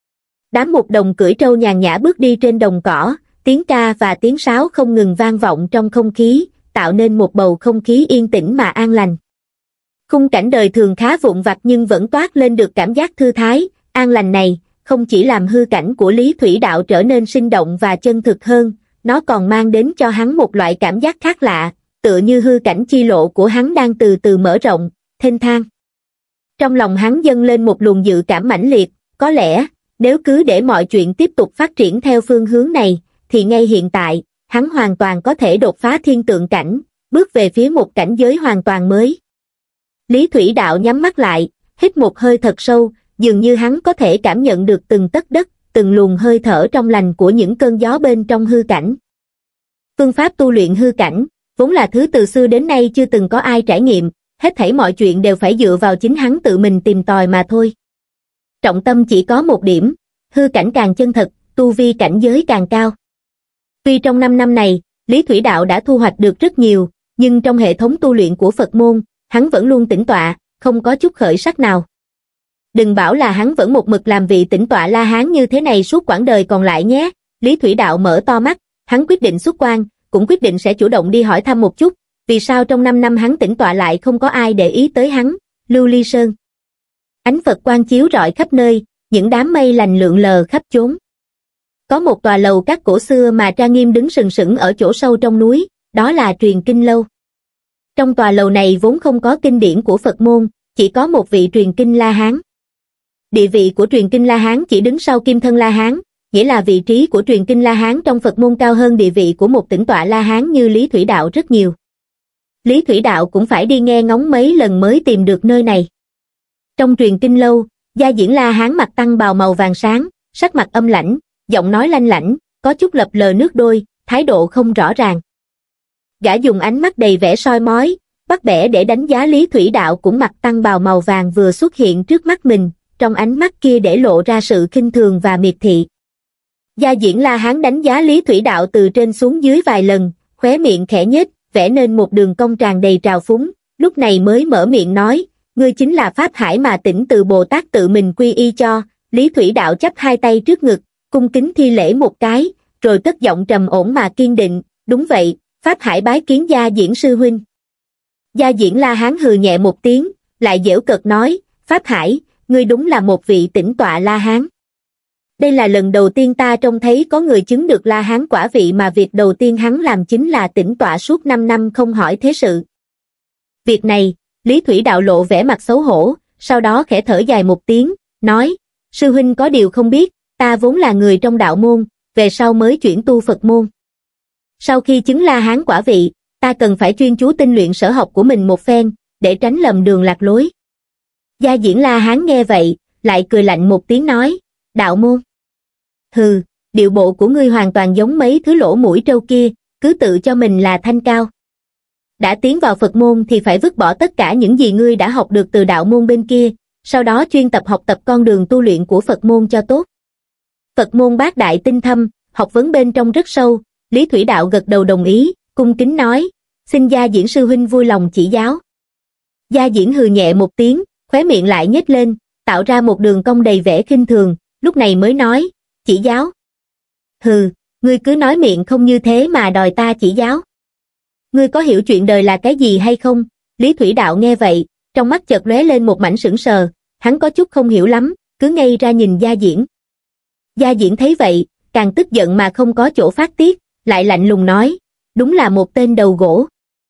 Đám mục đồng cưỡi trâu nhàn nhã bước đi trên đồng cỏ, tiếng ca và tiếng sáo không ngừng vang vọng trong không khí, tạo nên một bầu không khí yên tĩnh mà an lành. Khung cảnh đời thường khá vụn vặt nhưng vẫn toát lên được cảm giác thư thái, an lành này, không chỉ làm hư cảnh của Lý Thủy Đạo trở nên sinh động và chân thực hơn, nó còn mang đến cho hắn một loại cảm giác khác lạ, tựa như hư cảnh chi lộ của hắn đang từ từ mở rộng, thênh thang. Trong lòng hắn dâng lên một luồng dự cảm mãnh liệt, có lẽ, nếu cứ để mọi chuyện tiếp tục phát triển theo phương hướng này, thì ngay hiện tại, hắn hoàn toàn có thể đột phá thiên tượng cảnh, bước về phía một cảnh giới hoàn toàn mới. Lý Thủy Đạo nhắm mắt lại, hít một hơi thật sâu, dường như hắn có thể cảm nhận được từng tấc đất, từng luồng hơi thở trong lành của những cơn gió bên trong hư cảnh. Phương pháp tu luyện hư cảnh, vốn là thứ từ xưa đến nay chưa từng có ai trải nghiệm, hết thảy mọi chuyện đều phải dựa vào chính hắn tự mình tìm tòi mà thôi. Trọng tâm chỉ có một điểm, hư cảnh càng chân thật, tu vi cảnh giới càng cao. Tuy trong năm năm này, Lý Thủy Đạo đã thu hoạch được rất nhiều, nhưng trong hệ thống tu luyện của Phật môn, hắn vẫn luôn tĩnh tọa, không có chút khởi sắc nào. Đừng bảo là hắn vẫn một mực làm vị tĩnh tọa La Hán như thế này suốt quãng đời còn lại nhé. Lý Thủy Đạo mở to mắt, hắn quyết định xuất quan, cũng quyết định sẽ chủ động đi hỏi thăm một chút, vì sao trong năm năm hắn tĩnh tọa lại không có ai để ý tới hắn. Lưu Ly Sơn. Ánh Phật quang chiếu rọi khắp nơi, những đám mây lành lượn lờ khắp chốn. Có một tòa lầu các cổ xưa mà trang nghiêm đứng sừng sững ở chỗ sâu trong núi, đó là Truyền Kinh Lâu. Trong tòa lầu này vốn không có kinh điển của Phật môn, chỉ có một vị truyền kinh La Hán. Địa vị của truyền kinh La Hán chỉ đứng sau Kim Thân La Hán, nghĩa là vị trí của truyền kinh La Hán trong Phật môn cao hơn địa vị của một tĩnh tọa La Hán như Lý Thủy Đạo rất nhiều. Lý Thủy Đạo cũng phải đi nghe ngóng mấy lần mới tìm được nơi này. Trong Truyền Kinh Lâu, gia diễn La Hán mặc tăng bào màu vàng sáng, sắc mặt âm lãnh, giọng nói lanh lảnh, có chút lập lờ nước đôi, thái độ không rõ ràng. Gã dùng ánh mắt đầy vẻ soi mói, bắt bẻ để đánh giá Lý Thủy Đạo cũng mặc tăng bào màu vàng vừa xuất hiện trước mắt mình, trong ánh mắt kia để lộ ra sự khinh thường và miệt thị. Gia diễn La Hán đánh giá Lý Thủy Đạo từ trên xuống dưới vài lần, khóe miệng khẽ nhếch, vẽ nên một đường cong tràn đầy trào phúng, lúc này mới mở miệng nói, ngươi chính là Pháp Hải mà Tỉnh Từ Bồ Tát tự mình quy y cho. Lý Thủy Đạo chắp hai tay trước ngực, cung kính thi lễ một cái, rồi cất giọng trầm ổn mà kiên định, đúng vậy, Pháp Hải bái kiến gia diễn sư huynh. Gia diễn La Hán hừ nhẹ một tiếng, lại giễu cợt nói, Pháp Hải, ngươi đúng là một vị tĩnh tọa La Hán. Đây là lần đầu tiên ta trông thấy có người chứng được La Hán quả vị mà việc đầu tiên hắn làm chính là tĩnh tọa suốt năm năm không hỏi thế sự. Việc này, Lý Thủy Đạo lộ vẻ mặt xấu hổ, sau đó khẽ thở dài một tiếng, nói, sư huynh có điều không biết, ta vốn là người trong đạo môn, về sau mới chuyển tu Phật môn. Sau khi chứng La Hán quả vị, ta cần phải chuyên chú tinh luyện sở học của mình một phen, để tránh lầm đường lạc lối. Gia Diễn La Hán nghe vậy, lại cười lạnh một tiếng nói, đạo môn. Hừ, điệu bộ của ngươi hoàn toàn giống mấy thứ lỗ mũi trâu kia, cứ tự cho mình là thanh cao. Đã tiến vào Phật môn thì phải vứt bỏ tất cả những gì ngươi đã học được từ đạo môn bên kia, sau đó chuyên tập học tập con đường tu luyện của Phật môn cho tốt. Phật môn bát đại tinh thâm, học vấn bên trong rất sâu, Lý Thủy Đạo gật đầu đồng ý, cung kính nói, xin Gia Diễn sư huynh vui lòng chỉ giáo. Gia Diễn hừ nhẹ một tiếng, khóe miệng lại nhếch lên, tạo ra một đường cong đầy vẻ khinh thường, lúc này mới nói, chỉ giáo. Hừ, ngươi cứ nói miệng không như thế mà đòi ta chỉ giáo. Ngươi có hiểu chuyện đời là cái gì hay không? Lý Thủy Đạo nghe vậy, trong mắt chợt lóe lên một mảnh sững sờ, hắn có chút không hiểu lắm, cứ ngây ra nhìn Gia Diễn. Gia Diễn thấy vậy, càng tức giận mà không có chỗ phát tiết, lại lạnh lùng nói, đúng là một tên đầu gỗ.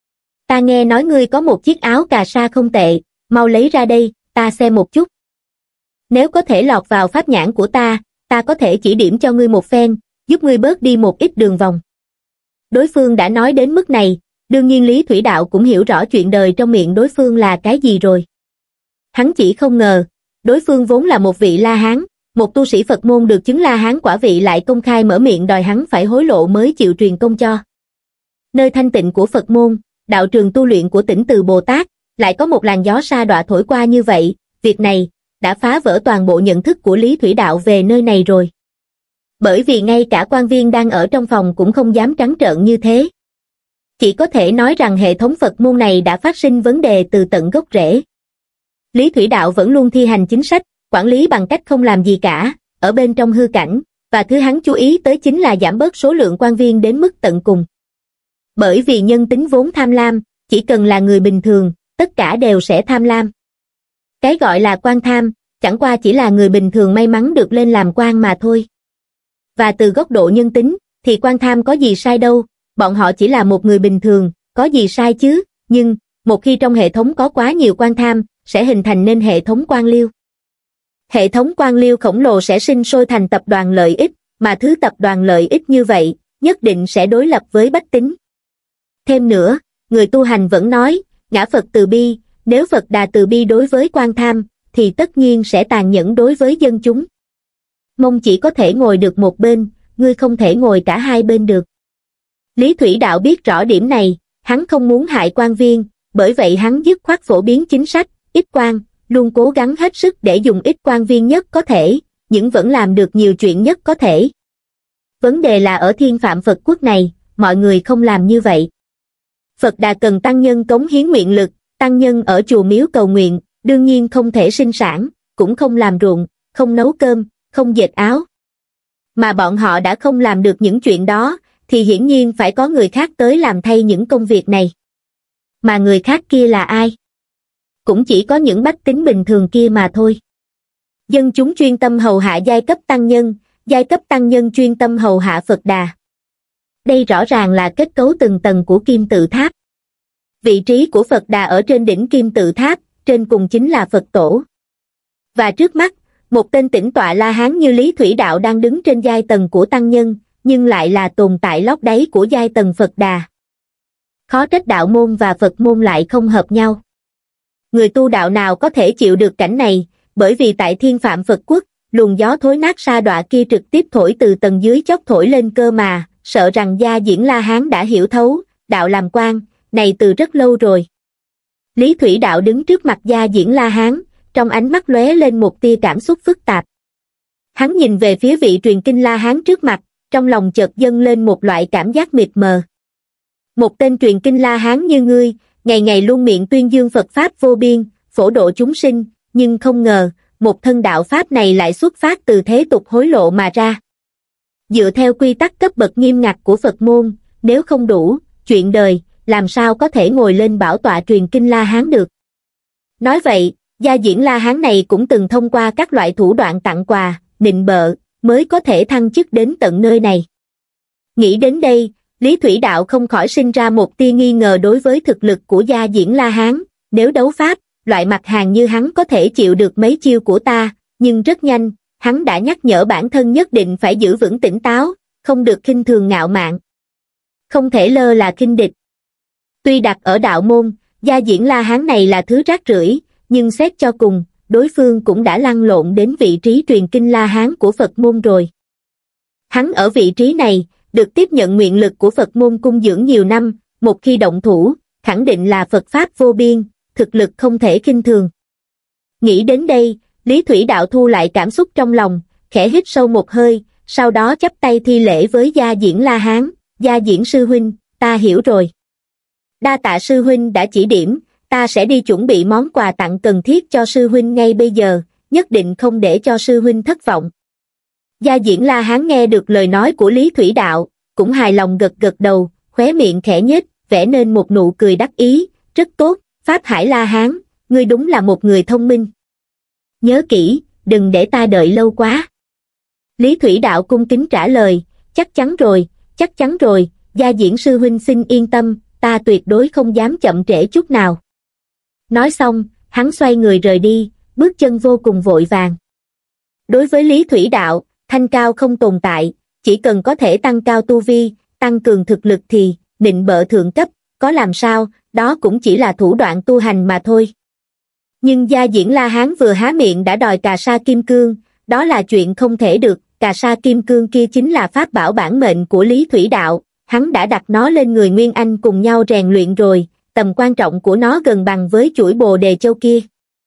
Ta nghe nói ngươi có một chiếc áo cà sa không tệ, mau lấy ra đây, ta xem một chút. Nếu có thể lọt vào pháp nhãn của ta, ta có thể chỉ điểm cho ngươi một phen, giúp ngươi bớt đi một ít đường vòng. Đối phương đã nói đến mức này, đương nhiên Lý Thủy Đạo cũng hiểu rõ chuyện đời trong miệng đối phương là cái gì rồi. Hắn chỉ không ngờ, đối phương vốn là một vị La Hán, một tu sĩ Phật môn được chứng La Hán quả vị lại công khai mở miệng đòi hắn phải hối lộ mới chịu truyền công cho. Nơi thanh tịnh của Phật môn, đạo trường tu luyện của Tỉnh Từ Bồ Tát, lại có một làn gió sa đọa thổi qua như vậy, việc này đã phá vỡ toàn bộ nhận thức của Lý Thủy Đạo về nơi này rồi. Bởi vì ngay cả quan viên đang ở trong phòng cũng không dám trắng trợn như thế. Chỉ có thể nói rằng hệ thống Phật môn này đã phát sinh vấn đề từ tận gốc rễ. Lý Thủy Đạo vẫn luôn thi hành chính sách, quản lý bằng cách không làm gì cả, ở bên trong hư cảnh, và thứ hắn chú ý tới chính là giảm bớt số lượng quan viên đến mức tận cùng. Bởi vì nhân tính vốn tham lam, chỉ cần là người bình thường, tất cả đều sẽ tham lam. Cái gọi là quan tham, chẳng qua chỉ là người bình thường may mắn được lên làm quan mà thôi. Và từ góc độ nhân tính, thì quan tham có gì sai đâu, bọn họ chỉ là một người bình thường, có gì sai chứ, nhưng, một khi trong hệ thống có quá nhiều quan tham, sẽ hình thành nên hệ thống quan liêu. Hệ thống quan liêu khổng lồ sẽ sinh sôi thành tập đoàn lợi ích, mà thứ tập đoàn lợi ích như vậy, nhất định sẽ đối lập với bách tính. Thêm nữa, người tu hành vẫn nói, ngã Phật từ bi, nếu Phật Đà từ bi đối với quan tham, thì tất nhiên sẽ tàn nhẫn đối với dân chúng. Mong chỉ có thể ngồi được một bên, ngươi không thể ngồi cả hai bên được. Lý Thủy Đạo biết rõ điểm này, hắn không muốn hại quan viên, bởi vậy hắn dứt khoát phổ biến chính sách, ít quan, luôn cố gắng hết sức để dùng ít quan viên nhất có thể, nhưng vẫn làm được nhiều chuyện nhất có thể. Vấn đề là ở Thiên Phạm Phật quốc này, mọi người không làm như vậy. Phật Đà cần tăng nhân cống hiến nguyện lực, tăng nhân ở chùa miếu cầu nguyện, đương nhiên không thể sinh sản, cũng không làm ruộng, không nấu cơm, không dệt áo. Mà bọn họ đã không làm được những chuyện đó, thì hiển nhiên phải có người khác tới làm thay những công việc này. Mà người khác kia là ai? Cũng chỉ có những bách tính bình thường kia mà thôi. Dân chúng chuyên tâm hầu hạ giai cấp tăng nhân, giai cấp tăng nhân chuyên tâm hầu hạ Phật Đà. Đây rõ ràng là kết cấu từng tầng của kim tự tháp. Vị trí của Phật Đà ở trên đỉnh kim tự tháp, trên cùng chính là Phật Tổ. Và trước mắt, một tên tĩnh tọa La Hán như Lý Thủy Đạo đang đứng trên giai tầng của tăng nhân, nhưng lại là tồn tại lót đáy của giai tầng Phật Đà. Khó trách đạo môn và Phật môn lại không hợp nhau. Người tu đạo nào có thể chịu được cảnh này, bởi vì tại Thiên Phạm Phật quốc, luồng gió thối nát sa đọa kia trực tiếp thổi từ tầng dưới chót thổi lên cơ mà, sợ rằng Gia Diễn La Hán đã hiểu thấu, đạo làm quan, này từ rất lâu rồi. Lý Thủy Đạo đứng trước mặt Gia Diễn La Hán, trong ánh mắt lóe lên một tia cảm xúc phức tạp. Hắn nhìn về phía vị truyền kinh La Hán trước mặt, trong lòng chợt dâng lên một loại cảm giác mịt mờ. Một tên truyền kinh La Hán như ngươi, ngày ngày luôn miệng tuyên dương Phật Pháp vô biên, phổ độ chúng sinh, nhưng không ngờ, một thân đạo Pháp này lại xuất phát từ thế tục hối lộ mà ra. Dựa theo quy tắc cấp bậc nghiêm ngặt của Phật môn, nếu không đủ, chuyện đời, làm sao có thể ngồi lên bảo tọa truyền kinh La Hán được. Nói vậy, Gia diễn La Hán này cũng từng thông qua các loại thủ đoạn tặng quà, nịnh bợ, mới có thể thăng chức đến tận nơi này. Nghĩ đến đây, Lý Thủy Đạo không khỏi sinh ra một tia nghi ngờ đối với thực lực của Gia diễn La Hán. Nếu đấu pháp, loại mặt hàng như hắn có thể chịu được mấy chiêu của ta, nhưng rất nhanh, hắn đã nhắc nhở bản thân nhất định phải giữ vững tỉnh táo, không được khinh thường ngạo mạn. Không thể lơ là khinh địch. Tuy đặt ở đạo môn, Gia diễn La Hán này là thứ rác rưởi, nhưng xét cho cùng, đối phương cũng đã lăn lộn đến vị trí truyền kinh La Hán của Phật môn rồi. Hắn ở vị trí này, được tiếp nhận nguyện lực của Phật môn cung dưỡng nhiều năm, một khi động thủ, khẳng định là Phật Pháp vô biên, thực lực không thể khinh thường. Nghĩ đến đây, Lý Thủy Đạo thu lại cảm xúc trong lòng, khẽ hít sâu một hơi, sau đó chắp tay thi lễ với Gia diễn La Hán. Gia diễn sư huynh, ta hiểu rồi. Đa tạ sư huynh đã chỉ điểm, ta sẽ đi chuẩn bị món quà tặng cần thiết cho sư huynh ngay bây giờ, nhất định không để cho sư huynh thất vọng. Gia diễn La Hán nghe được lời nói của Lý Thủy Đạo, cũng hài lòng gật gật đầu, khóe miệng khẽ nhếch, vẽ nên một nụ cười đắc ý, rất tốt, Pháp Hải La Hán, ngươi đúng là một người thông minh. Nhớ kỹ, đừng để ta đợi lâu quá. Lý Thủy Đạo cung kính trả lời, chắc chắn rồi, chắc chắn rồi, Gia diễn sư huynh xin yên tâm, ta tuyệt đối không dám chậm trễ chút nào. Nói xong, hắn xoay người rời đi, bước chân vô cùng vội vàng. Đối với Lý Thủy Đạo, thanh cao không tồn tại, chỉ cần có thể tăng cao tu vi, tăng cường thực lực thì, nịnh bợ thượng cấp, có làm sao, đó cũng chỉ là thủ đoạn tu hành mà thôi. Nhưng Gia diễn La Hán vừa há miệng đã đòi Cà Sa Kim Cương, đó là chuyện không thể được, Cà Sa Kim Cương kia chính là pháp bảo bản mệnh của Lý Thủy Đạo, hắn đã đặt nó lên người Nguyên Anh cùng nhau rèn luyện rồi, tầm quan trọng của nó gần bằng với chuỗi Bồ Đề Châu kia.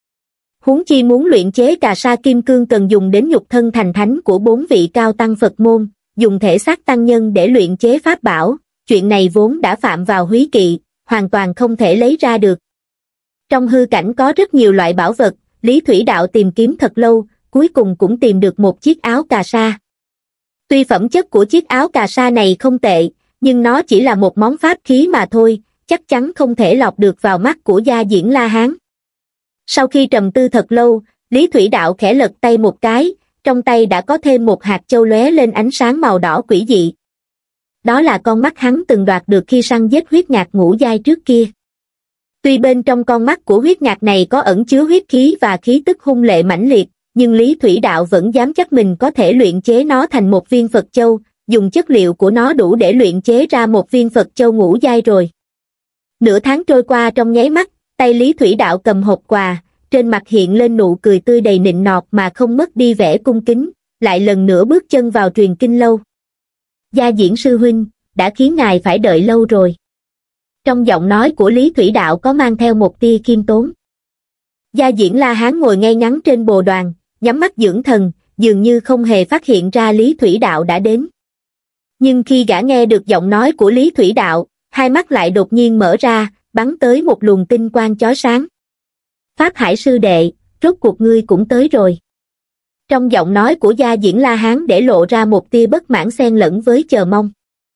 Huống chi muốn luyện chế Cà Sa Kim Cương cần dùng đến nhục thân thành thánh của bốn vị cao tăng Phật môn, dùng thể xác tăng nhân để luyện chế pháp bảo, chuyện này vốn đã phạm vào húy kỵ, hoàn toàn không thể lấy ra được. Trong hư cảnh có rất nhiều loại bảo vật, Lý Thủy Đạo tìm kiếm thật lâu, cuối cùng cũng tìm được một chiếc áo cà sa. Tuy phẩm chất của chiếc áo cà sa này không tệ, nhưng nó chỉ là một món pháp khí mà thôi, chắc chắn không thể lọt được vào mắt của Gia diễn La Hán. Sau khi trầm tư thật lâu, Lý Thủy Đạo khẽ lật tay một cái, trong tay đã có thêm một hạt châu lóe lên ánh sáng màu đỏ quỷ dị. Đó là con mắt hắn từng đoạt được khi săn giết huyết ngạc ngũ giai trước kia. Tuy bên trong con mắt của huyết ngạc này có ẩn chứa huyết khí và khí tức hung lệ mãnh liệt, nhưng Lý Thủy Đạo vẫn dám chắc mình có thể luyện chế nó thành một viên Phật Châu, dùng chất liệu của nó đủ để luyện chế ra một viên Phật Châu ngũ giai rồi. Nửa tháng trôi qua trong nháy mắt, tay Lý Thủy Đạo cầm hộp quà, trên mặt hiện lên nụ cười tươi đầy nịnh nọt mà không mất đi vẻ cung kính, lại lần nữa bước chân vào truyền kinh lâu. Gia diễn sư huynh, đã khiến ngài phải đợi lâu rồi. Trong giọng nói của Lý Thủy Đạo có mang theo một tia khiêm tốn. Gia diễn La Hán ngồi ngay ngắn trên bồ đoàn, nhắm mắt dưỡng thần, dường như không hề phát hiện ra Lý Thủy Đạo đã đến. Nhưng khi gã nghe được giọng nói của Lý Thủy Đạo, hai mắt lại đột nhiên mở ra, bắn tới một luồng tinh quang chói sáng. Pháp Hải sư đệ, rốt cuộc ngươi cũng tới rồi. Trong giọng nói của Gia diễn La Hán để lộ ra một tia bất mãn xen lẫn với chờ mong.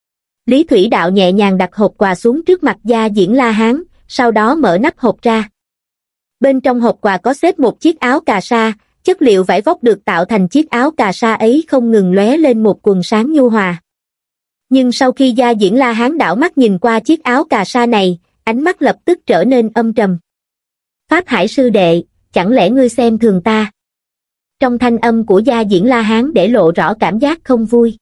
Lý Thủy Đạo nhẹ nhàng đặt hộp quà xuống trước mặt Gia diễn La Hán, sau đó mở nắp hộp ra. Bên trong hộp quà có xếp một chiếc áo cà sa, chất liệu vải vóc được tạo thành chiếc áo cà sa ấy không ngừng lóe lên một quầng sáng nhu hòa. Nhưng sau khi Gia diễn La Hán đảo mắt nhìn qua chiếc áo cà sa này, ánh mắt lập tức trở nên âm trầm. Pháp Hải sư đệ, chẳng lẽ ngươi xem thường ta? Trong thanh âm của Gia diễn La Hán để lộ rõ cảm giác không vui.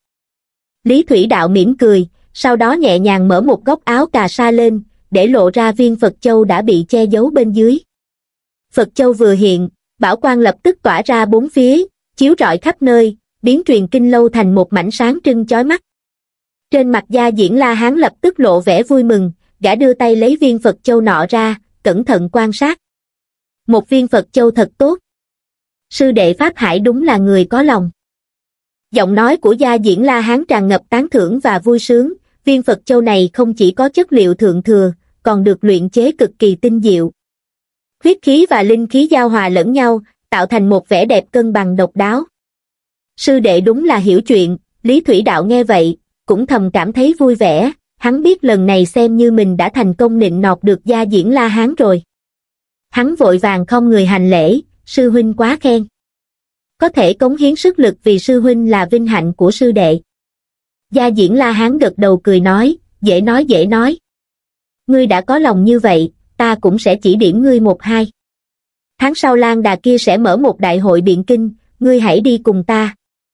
Lý Thủy Đạo mỉm cười, sau đó nhẹ nhàng mở một góc áo cà sa lên, để lộ ra viên Phật Châu đã bị che giấu bên dưới. Phật Châu vừa hiện, bảo quang lập tức tỏa ra bốn phía, chiếu rọi khắp nơi, biến truyền kinh lâu thành một mảnh sáng trưng chói mắt. Trên mặt Gia diễn La Hán lập tức lộ vẻ vui mừng, gã đưa tay lấy viên Phật Châu nọ ra, cẩn thận quan sát. Một viên Phật Châu thật tốt. Sư đệ Pháp Hải đúng là người có lòng. Giọng nói của Gia diễn La Hán tràn ngập tán thưởng và vui sướng, viên Phật Châu này không chỉ có chất liệu thượng thừa, còn được luyện chế cực kỳ tinh diệu. Huyết khí và linh khí giao hòa lẫn nhau, tạo thành một vẻ đẹp cân bằng độc đáo. Sư đệ đúng là hiểu chuyện, Lý Thủy Đạo nghe vậy, cũng thầm cảm thấy vui vẻ, hắn biết lần này xem như mình đã thành công nịnh nọt được Gia diễn La Hán rồi. Hắn vội vàng không người hành lễ, sư huynh quá khen. Có thể cống hiến sức lực vì sư huynh là vinh hạnh của sư đệ. Gia Diễn La Hán gật đầu cười nói, dễ nói dễ nói. Ngươi đã có lòng như vậy, ta cũng sẽ chỉ điểm ngươi một hai. Tháng sau Lan Đà kia sẽ mở một đại hội biện kinh, ngươi hãy đi cùng ta.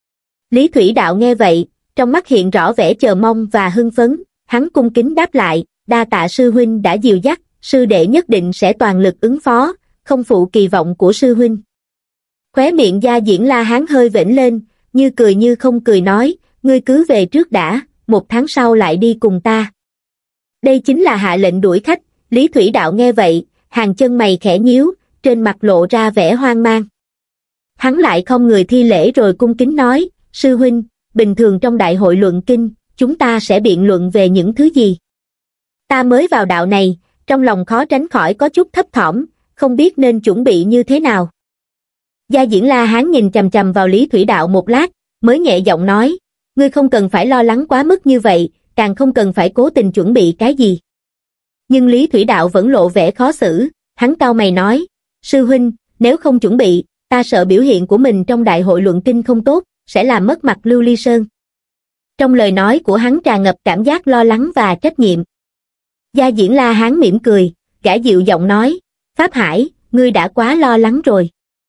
Lý Thủy Đạo nghe vậy, trong mắt hiện rõ vẻ chờ mong và hưng phấn, hắn cung kính đáp lại, đa tạ sư huynh đã dìu dắt, sư đệ nhất định sẽ toàn lực ứng phó, không phụ kỳ vọng của sư huynh. Khóe miệng Gia Diễn La Hán hơi vểnh lên, như cười như không cười nói, ngươi cứ về trước đã, một tháng sau lại đi cùng ta. Đây chính là hạ lệnh đuổi khách. Lý Thủy Đạo nghe vậy, hàng chân mày khẽ nhíu, trên mặt lộ ra vẻ hoang mang. Hắn lại không người thi lễ rồi cung kính nói, sư huynh, bình thường trong đại hội luận kinh, chúng ta sẽ biện luận về những thứ gì? Ta mới vào đạo này, trong lòng khó tránh khỏi có chút thấp thỏm, không biết nên chuẩn bị như thế nào. Gia Diễn La Hán nhìn chằm chằm vào Lý Thủy Đạo một lát, mới nhẹ giọng nói, ngươi không cần phải lo lắng quá mức như vậy, càng không cần phải cố tình chuẩn bị cái gì. Nhưng Lý Thủy Đạo vẫn lộ vẻ khó xử, hắn cau mày nói, sư huynh, nếu không chuẩn bị, ta sợ biểu hiện của mình trong đại hội luận kinh không tốt, sẽ làm mất mặt Lưu Ly Sơn. Trong lời nói của hắn tràn ngập cảm giác lo lắng và trách nhiệm. Gia Diễn La Hán mỉm cười, gã dịu giọng nói, Pháp Hải, ngươi đã quá lo lắng rồi.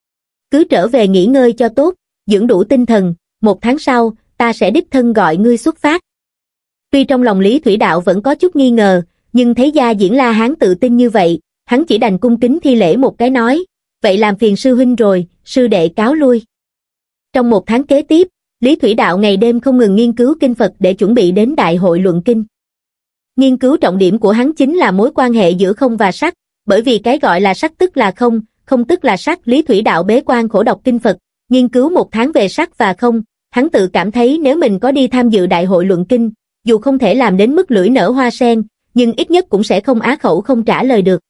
Cứ trở về nghỉ ngơi cho tốt, dưỡng đủ tinh thần, một tháng sau, ta sẽ đích thân gọi ngươi xuất phát. Tuy trong lòng Lý Thủy Đạo vẫn có chút nghi ngờ, nhưng thấy Gia Diễn La Hán tự tin như vậy, hắn chỉ đành cung kính thi lễ một cái nói, vậy làm phiền sư huynh rồi, sư đệ cáo lui. Trong một tháng kế tiếp, Lý Thủy Đạo ngày đêm không ngừng nghiên cứu kinh Phật để chuẩn bị đến đại hội luận kinh. Nghiên cứu trọng điểm của hắn chính là mối quan hệ giữa không và sắc, bởi vì cái gọi là sắc tức là không, không tức là sắc. Lý Thủy Đạo bế quan khổ đọc kinh Phật, nghiên cứu một tháng về sắc và không, hắn tự cảm thấy nếu mình có đi tham dự đại hội luận kinh, dù không thể làm đến mức lưỡi nở hoa sen, nhưng ít nhất cũng sẽ không á khẩu không trả lời được.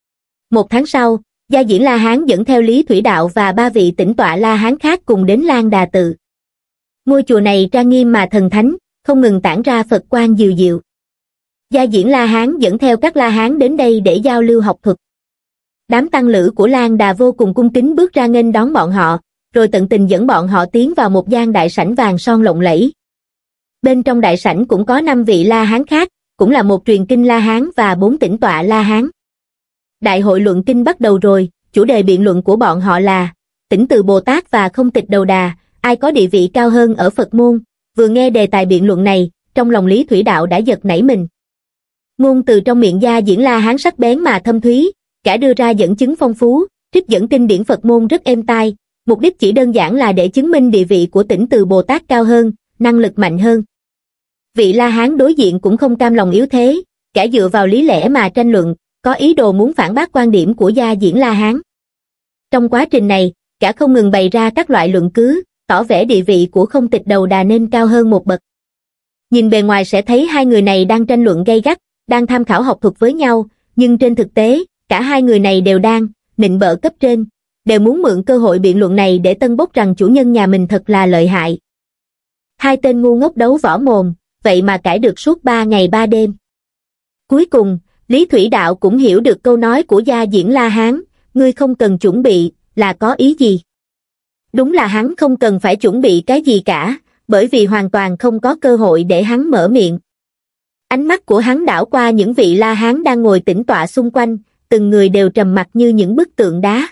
Một tháng sau, Gia Diễn La Hán dẫn theo Lý Thủy Đạo và ba vị tĩnh tọa La Hán khác cùng đến Lan Đà Tự. Ngôi chùa này trang nghiêm mà thần thánh, không ngừng tản ra Phật quang dịu dịu. Gia Diễn La Hán dẫn theo các La Hán đến đây để giao lưu học thuật. Đám tăng lữ của Lan Đà vô cùng cung kính bước ra nghênh đón bọn họ, rồi tận tình dẫn bọn họ tiến vào một gian đại sảnh vàng son lộng lẫy. Bên trong đại sảnh cũng có năm vị La Hán khác, cũng là một truyền kinh La Hán và bốn tĩnh tọa La Hán. Đại hội luận kinh bắt đầu rồi, chủ đề biện luận của bọn họ là Tỉnh Từ Bồ Tát và Không Tịch Đầu Đà, ai có địa vị cao hơn ở Phật môn. Vừa nghe đề tài biện luận này, trong lòng Lý Thủy Đạo đã giật nảy mình. Ngôn từ trong miệng Gia Diễn La Hán sắc bén mà thâm thúy, cả đưa ra dẫn chứng phong phú, trích dẫn kinh điển Phật môn rất êm tai, mục đích chỉ đơn giản là để chứng minh địa vị của Tỉnh Từ Bồ Tát cao hơn, năng lực mạnh hơn. Vị La Hán đối diện cũng không cam lòng yếu thế, cả dựa vào lý lẽ mà tranh luận, có ý đồ muốn phản bác quan điểm của Gia Diễn La Hán. Trong quá trình này, cả không ngừng bày ra các loại luận cứ, tỏ vẻ địa vị của Không Tịch Đầu Đà nên cao hơn một bậc. Nhìn bề ngoài sẽ thấy hai người này đang tranh luận gay gắt, đang tham khảo học thuật với nhau, nhưng trên thực tế, cả hai người này đều đang nịnh bợ cấp trên, đều muốn mượn cơ hội biện luận này để tân bốc rằng chủ nhân nhà mình thật là lợi hại. Hai tên ngu ngốc đấu võ mồm, vậy mà cãi được suốt ba ngày ba đêm. Cuối cùng, Lý Thủy Đạo cũng hiểu được câu nói của Gia Diễn La Hán, ngươi không cần chuẩn bị, là có ý gì? Đúng là hắn không cần phải chuẩn bị cái gì cả, bởi vì hoàn toàn không có cơ hội để hắn mở miệng. Ánh mắt của hắn đảo qua những vị La Hán đang ngồi tĩnh tọa xung quanh, từng người đều trầm mặc như những bức tượng đá.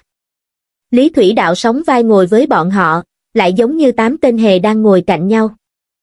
Lý Thủy Đạo sóng vai ngồi với bọn họ, lại giống như tám tên hề đang ngồi cạnh nhau.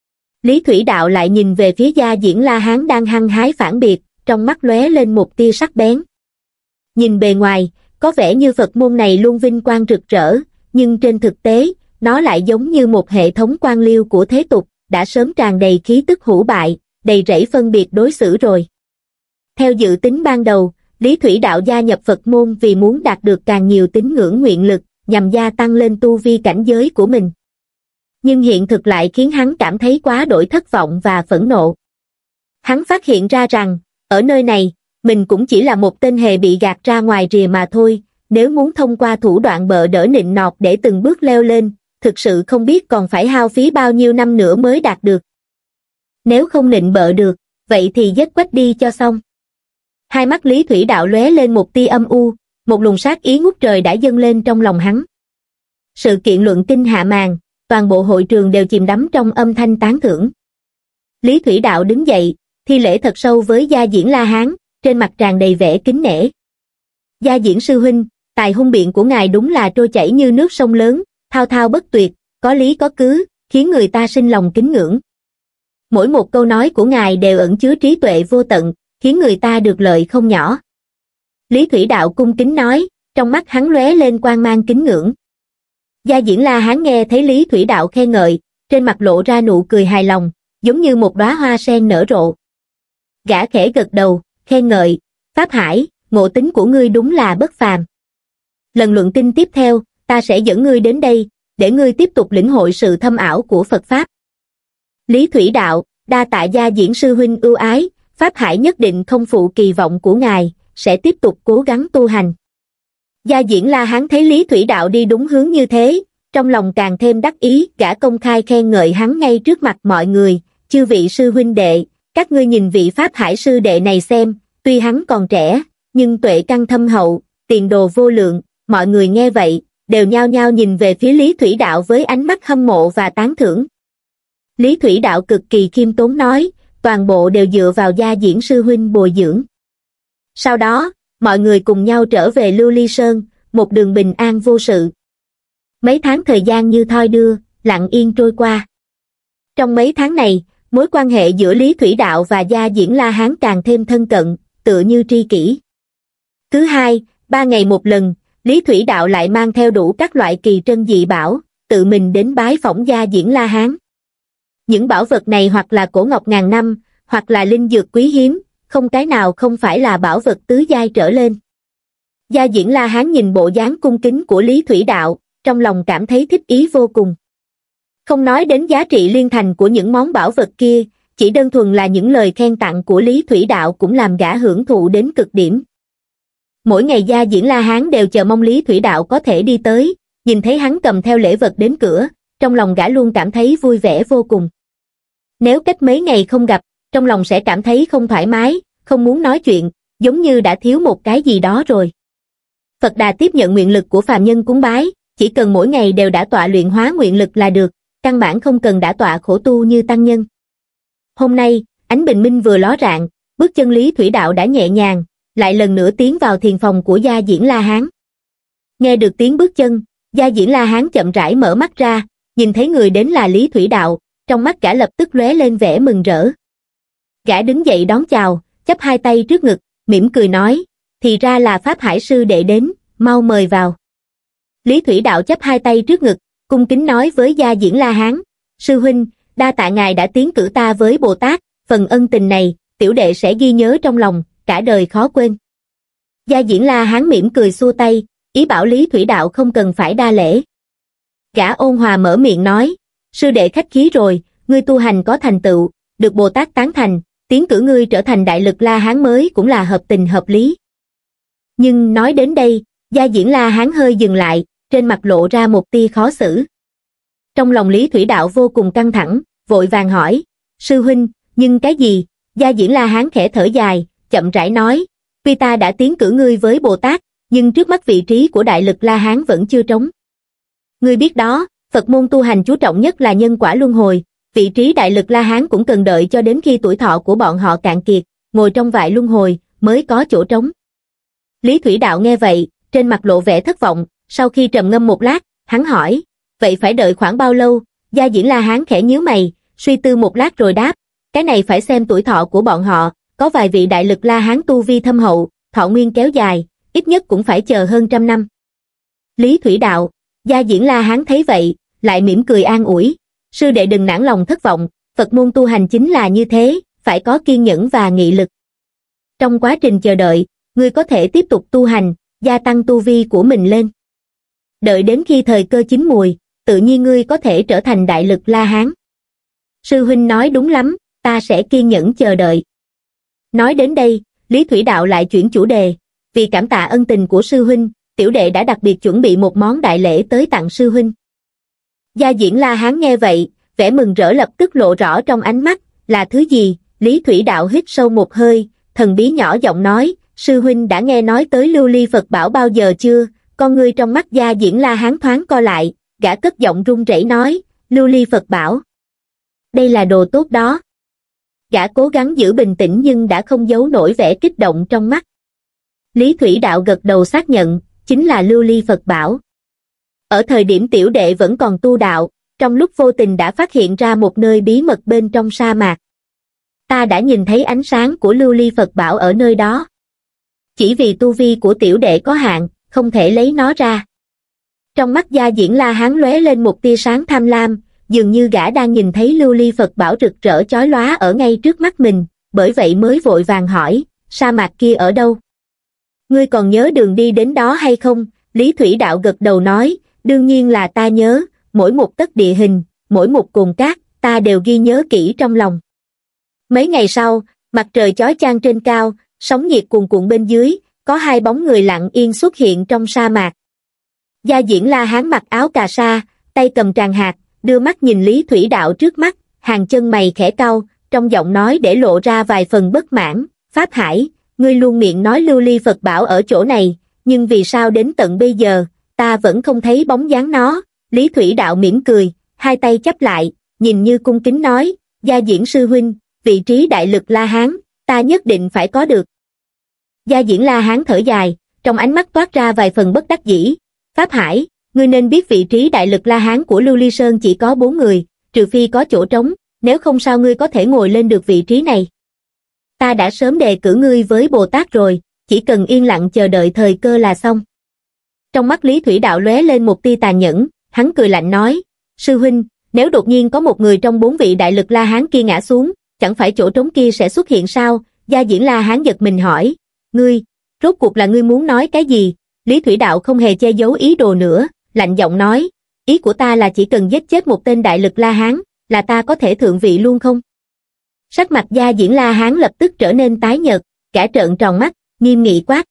Lý Thủy Đạo lại nhìn về phía Gia Diễn La Hán đang hăng hái phản biệt, trong mắt lóe lên một tia sắc bén. Nhìn bề ngoài, có vẻ như Phật môn này luôn vinh quang rực rỡ, nhưng trên thực tế, nó lại giống như một hệ thống quan liêu của thế tục, đã sớm tràn đầy khí tức hủ bại, đầy rẫy phân biệt đối xử rồi. Theo dự tính ban đầu, Lý Thủy Đạo gia nhập Phật môn vì muốn đạt được càng nhiều tín ngưỡng nguyện lực, nhằm gia tăng lên tu vi cảnh giới của mình. Nhưng hiện thực lại khiến hắn cảm thấy quá đổi thất vọng và phẫn nộ. Hắn phát hiện ra rằng, ở nơi này, mình cũng chỉ là một tên hề bị gạt ra ngoài rìa mà thôi, nếu muốn thông qua thủ đoạn bợ đỡ nịnh nọt để từng bước leo lên, thực sự không biết còn phải hao phí bao nhiêu năm nữa mới đạt được. Nếu không nịnh bợ được, vậy thì giết quách đi cho xong. Hai mắt Lý Thủy Đạo lóe lên một tia âm u, một luồng sát ý ngút trời đã dâng lên trong lòng hắn. Sự kiện luận kinh hạ màn, toàn bộ hội trường đều chìm đắm trong âm thanh tán thưởng. Lý Thủy Đạo đứng dậy, thi lễ thật sâu với Gia Diễn La Hán, trên mặt tràn đầy vẻ kính nể. Gia Diễn sư huynh, tài hung biện của ngài đúng là trôi chảy như nước sông lớn, thao thao bất tuyệt, có lý có cứ, khiến người ta sinh lòng kính ngưỡng. Mỗi một câu nói của ngài đều ẩn chứa trí tuệ vô tận, khiến người ta được lợi không nhỏ. Lý Thủy Đạo cung kính nói, trong mắt hắn lóe lên quang mang kính ngưỡng. Gia Diễn La Hán nghe thấy Lý Thủy Đạo khen ngợi, trên mặt lộ ra nụ cười hài lòng, giống như một đóa hoa sen nở rộ. Gã khẽ gật đầu, khen ngợi, Pháp Hải, ngộ tính của ngươi đúng là bất phàm. Lần luận kinh tiếp theo, ta sẽ dẫn ngươi đến đây, để ngươi tiếp tục lĩnh hội sự thâm ảo của Phật Pháp. Lý Thủy Đạo, đa tạ Gia Diễn sư huynh ưu ái, Pháp Hải nhất định không phụ kỳ vọng của ngài, sẽ tiếp tục cố gắng tu hành. Gia Diễn La Hán thấy Lý Thủy Đạo đi đúng hướng như thế, trong lòng càng thêm đắc ý, gã công khai khen ngợi hắn ngay trước mặt mọi người, chư vị sư huynh đệ, các ngươi nhìn vị Pháp Hải sư đệ này xem, tuy hắn còn trẻ, nhưng tuệ căn thâm hậu, tiền đồ vô lượng, mọi người nghe vậy, đều nhao nhao nhìn về phía Lý Thủy Đạo với ánh mắt hâm mộ và tán thưởng. Lý Thủy Đạo cực kỳ khiêm tốn nói, toàn bộ đều dựa vào Gia Diễn sư huynh bồi dưỡng. Sau đó, mọi người cùng nhau trở về Lưu Ly Sơn, một đường bình an vô sự. Mấy tháng thời gian như thoi đưa, lặng yên trôi qua. Trong mấy tháng này, mối quan hệ giữa Lý Thủy Đạo và Gia Diễn La Hán càng thêm thân cận, tựa như tri kỷ. Thứ hai, ba ngày một lần, Lý Thủy Đạo lại mang theo đủ các loại kỳ trân dị bảo, tự mình đến bái phỏng Gia Diễn La Hán. Những bảo vật này hoặc là cổ ngọc ngàn năm, hoặc là linh dược quý hiếm, không cái nào không phải là bảo vật tứ giai trở lên. Gia Diễn La Hán nhìn bộ dáng cung kính của Lý Thủy Đạo, trong lòng cảm thấy thích ý vô cùng. Không nói đến giá trị liên thành của những món bảo vật kia, chỉ đơn thuần là những lời khen tặng của Lý Thủy Đạo cũng làm gã hưởng thụ đến cực điểm. Mỗi ngày Gia Diễn La Hán đều chờ mong Lý Thủy Đạo có thể đi tới, nhìn thấy hắn cầm theo lễ vật đến cửa, trong lòng gã luôn cảm thấy vui vẻ vô cùng. Nếu cách mấy ngày không gặp, trong lòng sẽ cảm thấy không thoải mái, không muốn nói chuyện, giống như đã thiếu một cái gì đó rồi. Phật Đà tiếp nhận nguyện lực của phàm nhân cúng bái, chỉ cần mỗi ngày đều đã tọa luyện hóa nguyện lực là được, căn bản không cần đã tọa khổ tu như tăng nhân. Hôm nay, ánh bình minh vừa ló rạng, bước chân Lý Thủy Đạo đã nhẹ nhàng, lại lần nữa tiến vào thiền phòng của Gia Diễn La Hán. Nghe được tiếng bước chân, Gia Diễn La Hán chậm rãi mở mắt ra, nhìn thấy người đến là Lý Thủy Đạo, trong mắt gã lập tức lóe lên vẻ mừng rỡ. Gã đứng dậy đón chào, chắp hai tay trước ngực, mỉm cười nói, thì ra là Pháp Hải sư đệ đến, mau mời vào. Lý Thủy Đạo chắp hai tay trước ngực, cung kính nói với Gia Diễn La Hán, sư huynh, đa tạ ngài đã tiến cử ta với Bồ Tát, phần ân tình này, tiểu đệ sẽ ghi nhớ trong lòng, cả đời khó quên. Gia Diễn La Hán mỉm cười xua tay, ý bảo Lý Thủy Đạo không cần phải đa lễ. Gã ôn hòa mở miệng nói, sư đệ khách khí rồi, ngươi tu hành có thành tựu, được Bồ Tát tán thành, tiến cử ngươi trở thành đại lực La Hán mới cũng là hợp tình hợp lý. Nhưng nói đến đây, Gia Diễn La Hán hơi dừng lại, trên mặt lộ ra một tia khó xử. Trong lòng Lý Thủy Đạo vô cùng căng thẳng, vội vàng hỏi, sư huynh, nhưng cái gì? Gia Diễn La Hán khẽ thở dài, chậm rãi nói, tuy ta đã tiến cử ngươi với Bồ Tát, nhưng trước mắt vị trí của đại lực La Hán vẫn chưa trống. Ngươi biết đó, Phật môn tu hành chú trọng nhất là nhân quả luân hồi, vị trí đại lực La Hán cũng cần đợi cho đến khi tuổi thọ của bọn họ cạn kiệt, ngồi trong vại luân hồi, mới có chỗ trống. Lý Thủy Đạo nghe vậy, trên mặt lộ vẻ thất vọng, sau khi trầm ngâm một lát, hắn hỏi, vậy phải đợi khoảng bao lâu? Gia Diễn La Hán khẽ nhíu mày, suy tư một lát rồi đáp, cái này phải xem tuổi thọ của bọn họ, có vài vị đại lực La Hán tu vi thâm hậu, thọ nguyên kéo dài, ít nhất cũng phải chờ hơn trăm năm. Lý Thủy Đạo, Gia Diễn La Hán thấy vậy, lại mỉm cười an ủi, sư đệ đừng nản lòng thất vọng, Phật môn tu hành chính là như thế, phải có kiên nhẫn và nghị lực. Trong quá trình chờ đợi, ngươi có thể tiếp tục tu hành, gia tăng tu vi của mình lên. Đợi đến khi thời cơ chín mùi, tự nhiên ngươi có thể trở thành đại lực La Hán. Sư huynh nói đúng lắm, ta sẽ kiên nhẫn chờ đợi. Nói đến đây, Lý Thủy Đạo lại chuyển chủ đề, vì cảm tạ ân tình của sư huynh, tiểu đệ đã đặc biệt chuẩn bị một món đại lễ tới tặng sư huynh. Gia Diễn La Hán nghe vậy, vẻ mừng rỡ lập tức lộ rõ trong ánh mắt, là thứ gì? Lý Thủy Đạo hít sâu một hơi, thần bí nhỏ giọng nói, sư huynh đã nghe nói tới Lưu Ly Phật Bảo bao giờ chưa? Con ngươi trong mắt Gia Diễn La Hán thoáng co lại, gã cất giọng run rẩy nói, Lưu Ly Phật Bảo. Đây là đồ tốt đó. Gã cố gắng giữ bình tĩnh nhưng đã không giấu nổi vẻ kích động trong mắt. Lý Thủy Đạo gật đầu xác nhận, chính là Lưu Ly Phật Bảo. Ở thời điểm tiểu đệ vẫn còn tu đạo, trong lúc vô tình đã phát hiện ra một nơi bí mật bên trong sa mạc. Ta đã nhìn thấy ánh sáng của Lưu Ly Phật Bảo ở nơi đó. Chỉ vì tu vi của tiểu đệ có hạn, không thể lấy nó ra. Trong mắt Gia Diễn La Hán lóe lên một tia sáng tham lam, dường như gã đang nhìn thấy Lưu Ly Phật Bảo rực rỡ chói lóa ở ngay trước mắt mình, bởi vậy mới vội vàng hỏi, sa mạc kia ở đâu? Ngươi còn nhớ đường đi đến đó hay không? Lý Thủy Đạo gật đầu nói, đương nhiên là ta nhớ, mỗi một tấc địa hình, mỗi một cồn cát, ta đều ghi nhớ kỹ trong lòng. Mấy ngày sau, mặt trời chói chang trên cao, sóng nhiệt cuồn cuộn bên dưới, có hai bóng người lặng yên xuất hiện trong sa mạc. Gia Diễn La Hán mặc áo cà sa, tay cầm tràng hạt, đưa mắt nhìn Lý Thủy Đạo trước mắt, hàng chân mày khẽ cau, trong giọng nói để lộ ra vài phần bất mãn, Pháp Hải, ngươi luôn miệng nói Lưu Ly Phật Bảo ở chỗ này, nhưng vì sao đến tận bây giờ, ta vẫn không thấy bóng dáng nó? Lý Thủy Đạo mỉm cười, hai tay chắp lại, nhìn như cung kính nói, Gia Diễn sư huynh, vị trí đại lực La Hán, ta nhất định phải có được. Gia Diễn La Hán thở dài, trong ánh mắt toát ra vài phần bất đắc dĩ, Pháp Hải, ngươi nên biết vị trí đại lực La Hán của Lưu Ly Sơn chỉ có bốn người, trừ phi có chỗ trống, nếu không sao ngươi có thể ngồi lên được vị trí này. Ta đã sớm đề cử ngươi với Bồ Tát rồi, chỉ cần yên lặng chờ đợi thời cơ là xong. Trong mắt Lý Thủy Đạo lóe lên một tia tàn nhẫn, hắn cười lạnh nói, sư huynh, nếu đột nhiên có một người trong bốn vị đại lực La Hán kia ngã xuống, chẳng phải chỗ trống kia sẽ xuất hiện sao? Gia Diễn La Hán giật mình hỏi, ngươi, rốt cuộc là ngươi muốn nói cái gì? Lý Thủy Đạo không hề che giấu ý đồ nữa, lạnh giọng nói, ý của ta là chỉ cần giết chết một tên đại lực La Hán, là ta có thể thượng vị luôn không? Sắc mặt Gia Diễn La Hán lập tức trở nên tái nhợt, cả trợn tròn mắt, nghiêm nghị quát.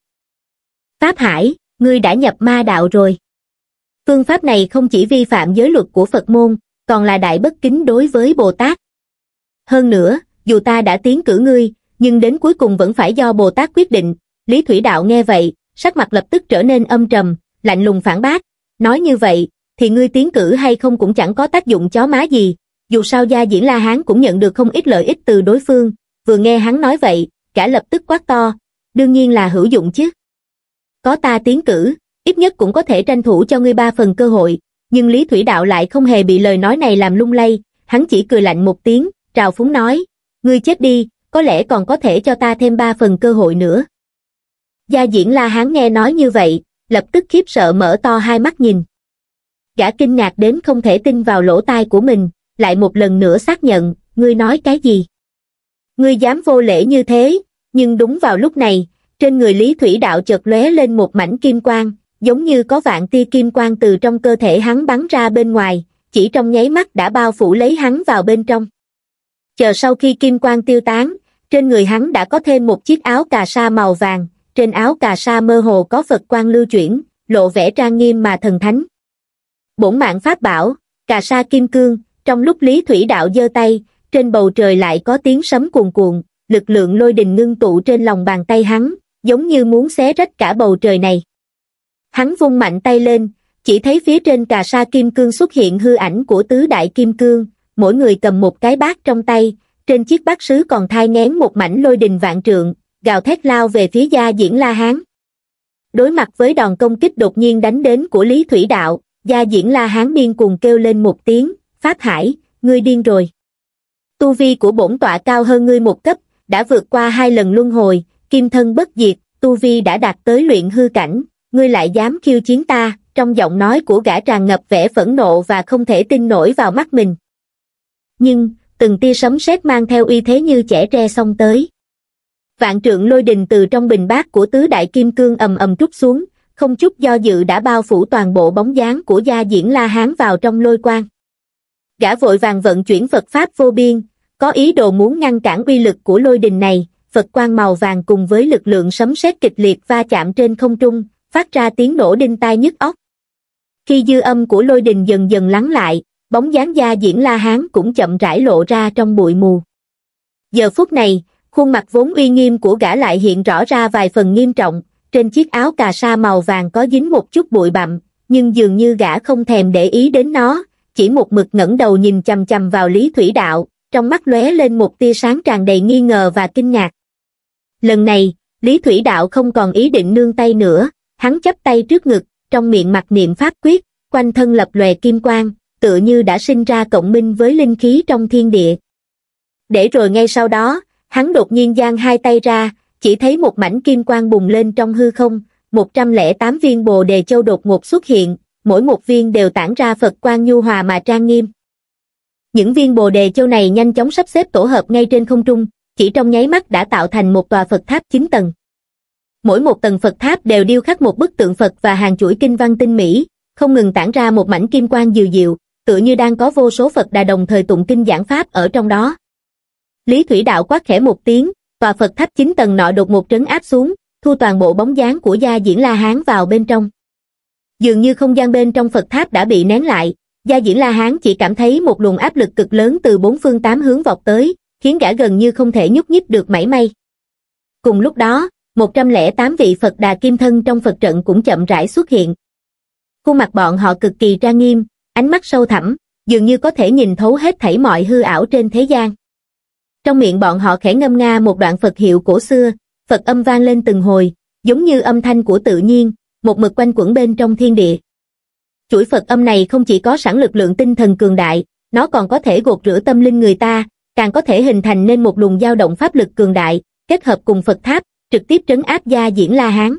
Pháp Hải, ngươi đã nhập ma đạo rồi. Phương pháp này không chỉ vi phạm giới luật của Phật môn, còn là đại bất kính đối với Bồ Tát. Hơn nữa, dù ta đã tiến cử ngươi, nhưng đến cuối cùng vẫn phải do Bồ Tát quyết định. Lý Thủy Đạo nghe vậy, sắc mặt lập tức trở nên âm trầm, lạnh lùng phản bác, nói như vậy, thì ngươi tiến cử hay không cũng chẳng có tác dụng chó má gì, dù sao Gia Diễn La Hán cũng nhận được không ít lợi ích từ đối phương. Vừa nghe hắn nói vậy, cả lập tức quát to, đương nhiên là hữu dụng chứ. Có ta tiến cử, ít nhất cũng có thể tranh thủ cho ngươi ba phần cơ hội, nhưng Lý Thủy Đạo lại không hề bị lời nói này làm lung lay, hắn chỉ cười lạnh một tiếng, trào phúng nói, ngươi chết đi, có lẽ còn có thể cho ta thêm ba phần cơ hội nữa. Gia Diễn La Hán nghe nói như vậy, lập tức khiếp sợ mở to hai mắt nhìn. Gã kinh ngạc đến không thể tin vào lỗ tai của mình, lại một lần nữa xác nhận, ngươi nói cái gì? Ngươi dám vô lễ như thế? Nhưng đúng vào lúc này, trên người Lý Thủy Đạo chợt lóe lên một mảnh kim quang, giống như có vạn tia kim quang từ trong cơ thể hắn bắn ra bên ngoài, chỉ trong nháy mắt đã bao phủ lấy hắn vào bên trong. Chờ sau khi kim quang tiêu tán, trên người hắn đã có thêm một chiếc áo cà sa màu vàng, trên áo cà sa mơ hồ có Phật quang lưu chuyển, lộ vẻ trang nghiêm mà thần thánh. Bổn mạng pháp bảo, cà sa kim cương. Trong lúc Lý Thủy Đạo giơ tay, trên bầu trời lại có tiếng sấm cuồn cuộn, lực lượng lôi đình ngưng tụ trên lòng bàn tay hắn, giống như muốn xé rách cả bầu trời này. Hắn vung mạnh tay lên, chỉ thấy phía trên cà sa kim cương xuất hiện hư ảnh của tứ đại kim cương, mỗi người cầm một cái bát trong tay, trên chiếc bát sứ còn thai nghén một mảnh lôi đình vạn trượng, gào thét lao về phía Gia Diễn La Hán. Đối mặt với đòn công kích đột nhiên đánh đến của Lý Thủy Đạo, Gia Diễn La Hán điên cuồng kêu lên một tiếng, Pháp Hải, ngươi điên rồi. Tu vi của bổn tọa cao hơn ngươi một cấp, đã vượt qua hai lần luân hồi, kim thân bất diệt, tu vi đã đạt tới luyện hư cảnh, ngươi lại dám khiêu chiến ta? Trong giọng nói của gã tràn ngập vẻ phẫn nộ và không thể tin nổi vào mắt mình. Nhưng, từng tia sấm sét mang theo uy thế như chẻ tre xông tới. Vạn trượng lôi đình từ trong bình bát của tứ đại kim cương ầm ầm trút xuống, không chút do dự đã bao phủ toàn bộ bóng dáng của Gia Diễn La Hán vào trong lôi quang. Gã vội vàng vận chuyển Phật Pháp vô biên, có ý đồ muốn ngăn cản uy lực của lôi đình này. Phật quang màu vàng cùng với lực lượng sấm sét kịch liệt va chạm trên không trung, phát ra tiếng nổ đinh tai nhức óc. Khi dư âm của lôi đình dần dần lắng lại, bóng dáng Gia Diễn La Hán cũng chậm rãi lộ ra trong bụi mù. Giờ phút này, khuôn mặt vốn uy nghiêm của gã lại hiện rõ ra vài phần nghiêm trọng, trên chiếc áo cà sa màu vàng có dính một chút bụi bặm, nhưng dường như gã không thèm để ý đến nó, chỉ một mực ngẩng đầu nhìn chằm chằm vào Lý Thủy Đạo, trong mắt lóe lên một tia sáng tràn đầy nghi ngờ và kinh ngạc. Lần này, Lý Thủy Đạo không còn ý định nương tay nữa, hắn chắp tay trước ngực, trong miệng mặc niệm pháp quyết, quanh thân lập lòe kim quang, tựa như đã sinh ra cộng minh với linh khí trong thiên địa. Để rồi ngay sau đó, hắn đột nhiên giang hai tay ra, chỉ thấy một mảnh kim quang bùng lên trong hư không, một trăm lẻ tám viên Bồ Đề Châu đột ngột xuất hiện, mỗi một viên đều tản ra Phật quang nhu hòa mà trang nghiêm. Những viên Bồ Đề Châu này nhanh chóng sắp xếp tổ hợp ngay trên không trung, chỉ trong nháy mắt đã tạo thành một tòa Phật tháp chín tầng. Mỗi một tầng Phật tháp đều điêu khắc một bức tượng Phật và hàng chuỗi kinh văn tinh mỹ, không ngừng tản ra một mảnh kim quang dịu dịu, tựa như đang có vô số Phật Đà đồng thời tụng kinh giảng pháp ở trong đó. Lý Thủy Đạo quát khẽ một tiếng, tòa Phật tháp chín tầng nọ đột ngột trấn áp xuống, thu toàn bộ bóng dáng của Gia Diễn La Hán vào bên trong. Dường như không gian bên trong Phật tháp đã bị nén lại, Gia Diễn La Hán chỉ cảm thấy một luồng áp lực cực lớn từ bốn phương tám hướng vọt tới, khiến gã gần như không thể nhúc nhích được mảy may. Cùng lúc đó, một trăm lẻ tám vị Phật Đà kim thân trong Phật trận cũng chậm rãi xuất hiện. Khuôn mặt bọn họ cực kỳ trang nghiêm, ánh mắt sâu thẳm, dường như có thể nhìn thấu hết thảy mọi hư ảo trên thế gian. Trong miệng bọn họ khẽ ngâm nga một đoạn Phật hiệu cổ xưa, Phật âm vang lên từng hồi, giống như âm thanh của tự nhiên, một mực quanh quẩn bên trong thiên địa. Chuỗi Phật âm này không chỉ có sẵn lực lượng tinh thần cường đại, nó còn có thể gột rửa tâm linh người ta, càng có thể hình thành nên một luồng dao động pháp lực cường đại, kết hợp cùng Phật tháp, trực tiếp trấn áp Gia Diễn La Hán.